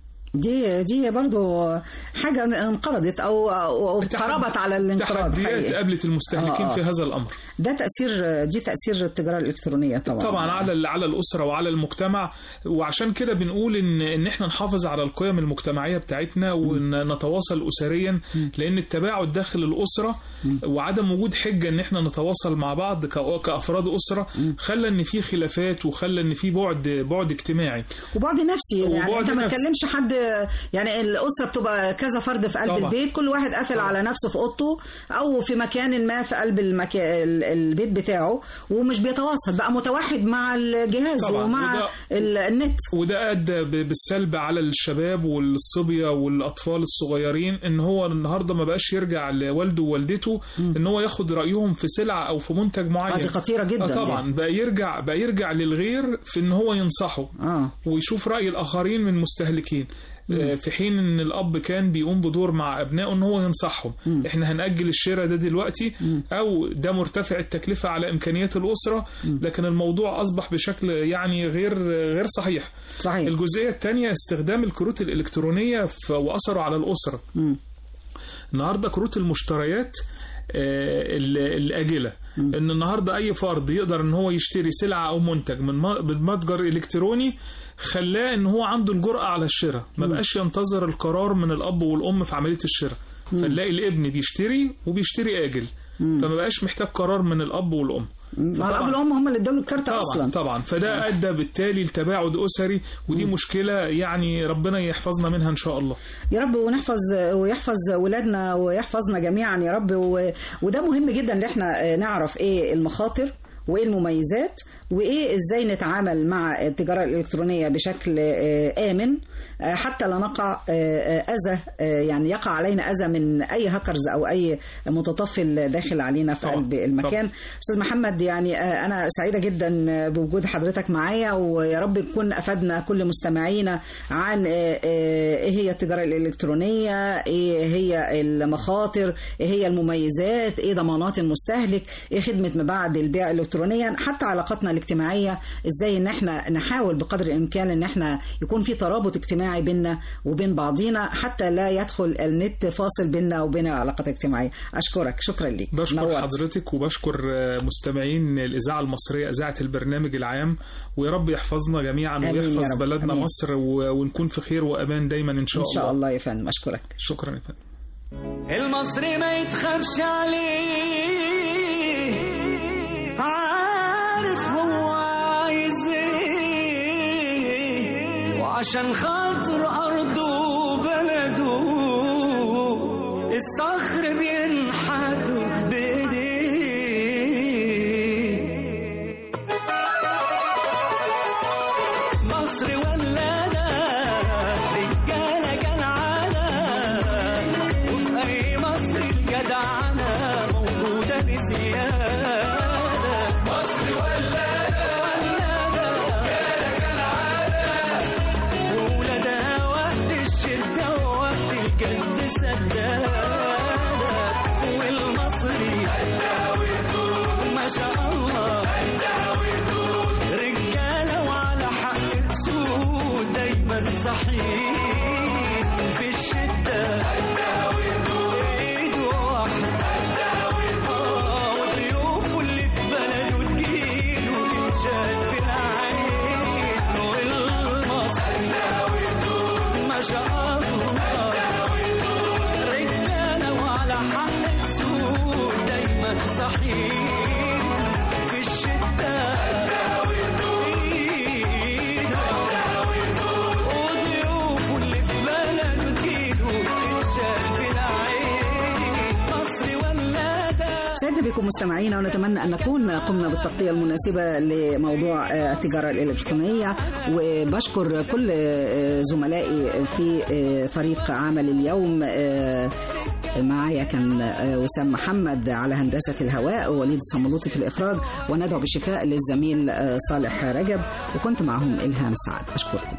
دي برضو حاجة انقرضت أو اقتربت على الانقراض. تحديات قابلت المستهلكين في هذا الأمر. دي تأثير التجارة الإلكترونية طبعا على الأسرة وعلى المجتمع. وعشان كده بنقول إن إحنا نحافظ على القيم المجتمعية بتاعتنا ونتواصل أسريا، لأن التباعد داخل الأسرة وعدم وجود حجة إن إحنا نتواصل مع بعض كأفراد أسرة خلى إن في خلافات وخلى إن في بعد اجتماعي وبعد نفسي. يعني أنت ما تكلمش حد، يعني الأسرة بتبقى كذا فرد في قلب البيت، كل واحد قافل على نفسه في أوضته أو في مكان ما في قلب البيت بتاعه، ومش بيتواصل، بقى متوحد مع الجهاز ومع النت. وده أدى بالسلب على الشباب والصبية والأطفال الصغيرين، إن هو النهاردة ما بقاش يرجع لوالده ووالدته إن هو ياخد رأيهم في سلعة أو في منتج معين. دي خطيرة جدا. طبعا بقى يرجع للغير في إن هو ينصحه ويشوف رأي الآخرين من مستهلكين، في حين ان الاب كان بيقوم بدور مع ابنائه ان هو ينصحهم احنا هنأجل الشراء ده دلوقتي، او ده مرتفع التكلفة على امكانيات الاسرة، لكن الموضوع اصبح بشكل يعني غير صحيح. الجزئية الثانية استخدام الكروت الالكترونية واثره على الاسرة. النهاردة كروت المشتريات الآجلة، ان النهاردة اي فرد يقدر ان هو يشتري سلعة او منتج من متجر الكتروني، خلاه ان هو عنده الجرأة على الشراء، ما بقاش ينتظر القرار من الاب والام في عملية الشراء. فنلاقي الابن بيشتري آجل، فما بقاش محتاج قرار من الاب والام. الاب والام هم اللي ادوا الكارت اصلا. طبعا فده ادى بالتالي لتباعد اسري، ودي مشكله يعني ربنا يحفظنا منها ان شاء الله يا رب، ويحفظ ولادنا ويحفظنا جميعا يا رب. وده مهم جدا ان احنا نعرف ايه المخاطر وايه المميزات وايه ازاي نتعامل مع التجاره الالكترونيه بشكل امن، حتى لا نقع اذى، يعني يقع علينا اذى من اي هاكرز او اي متطفل داخل علينا في قلب المكان. استاذ محمد، يعني انا سعيده جدا بوجود حضرتك معايا، ويا رب نكون افدنا كل مستمعينا عن ايه هي التجاره الالكترونيه، ايه هي المخاطر، ايه هي المميزات، ايه ضمانات المستهلك، ايه خدمه ما بعد البيع الكترونيا، حتى علاقاتنا الاجتماعيه ازاي ان احنا نحاول بقدر الامكان ان احنا يكون في ترابط اجتماعي بيننا وبين بعضينا، حتى لا يدخل النت فاصل بيننا وبين العلاقات الاجتماعيه. اشكرك، شكرا ليك. بشكر حضرتك وبشكر مستمعين الاذاعه المصريه، اذاعه البرنامج العام، ويا رب يحفظنا جميعا ويحفظ بلدنا مصر، ونكون في خير وامان دايما ان شاء الله. ان شاء الله يا فندم. اشكرك. شكرا يا فندم. المصري ما يتخافش عليه، عارف هو عايز ايه، وعشان خاطر ارضه وبلده الصخر بينحتوا بايديه. مصر ولادة رجالة كالعادة، وفي اي مصر الجدعنة موجودة بزيادة. مصر ولادة رجالة كالعادة، وولادها وقت الشدة ووقت الجد سدادة. والمصري ما شاء الله رجالة وعلى حق السود دايما صحيح في الشدة، ايد واحدة وضيوفه اللي في بلده تجيله تنشال في العين. والمصري ما شاء الله رجالة وعلى حق السود دايما صحيح يسعدنا بكم مستمعينا، ونتمنى أن نكون قمنا بالتغطية المناسبة لموضوع التجارة الإلكترونية. وبشكر كل زملائي في فريق عمل اليوم. معايا كان وسام محمد على هندسة الهواء، ووليد الصملوطي في الإخراج، وندعو بالشفاء للزميل صالح رجب، وكنت معهم إلهام سعد. أشكركم.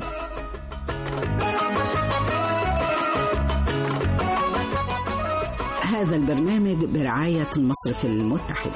هذا البرنامج برعاية المصرف المتحد.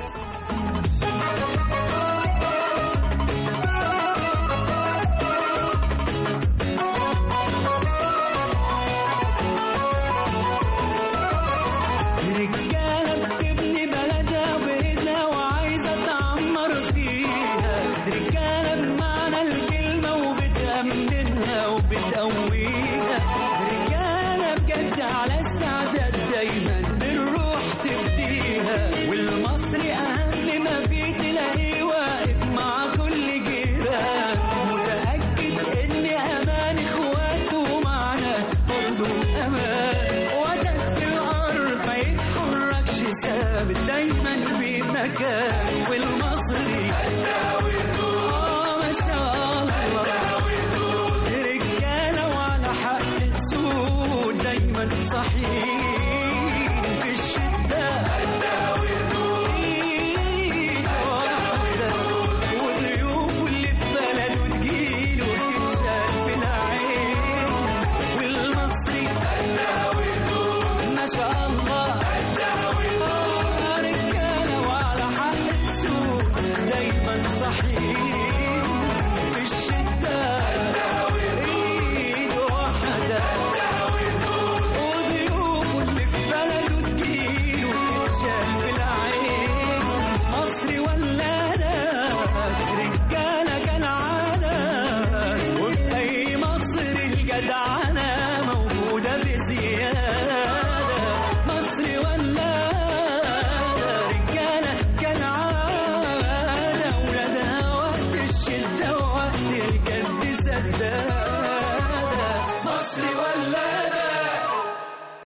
موجودة بزيادة.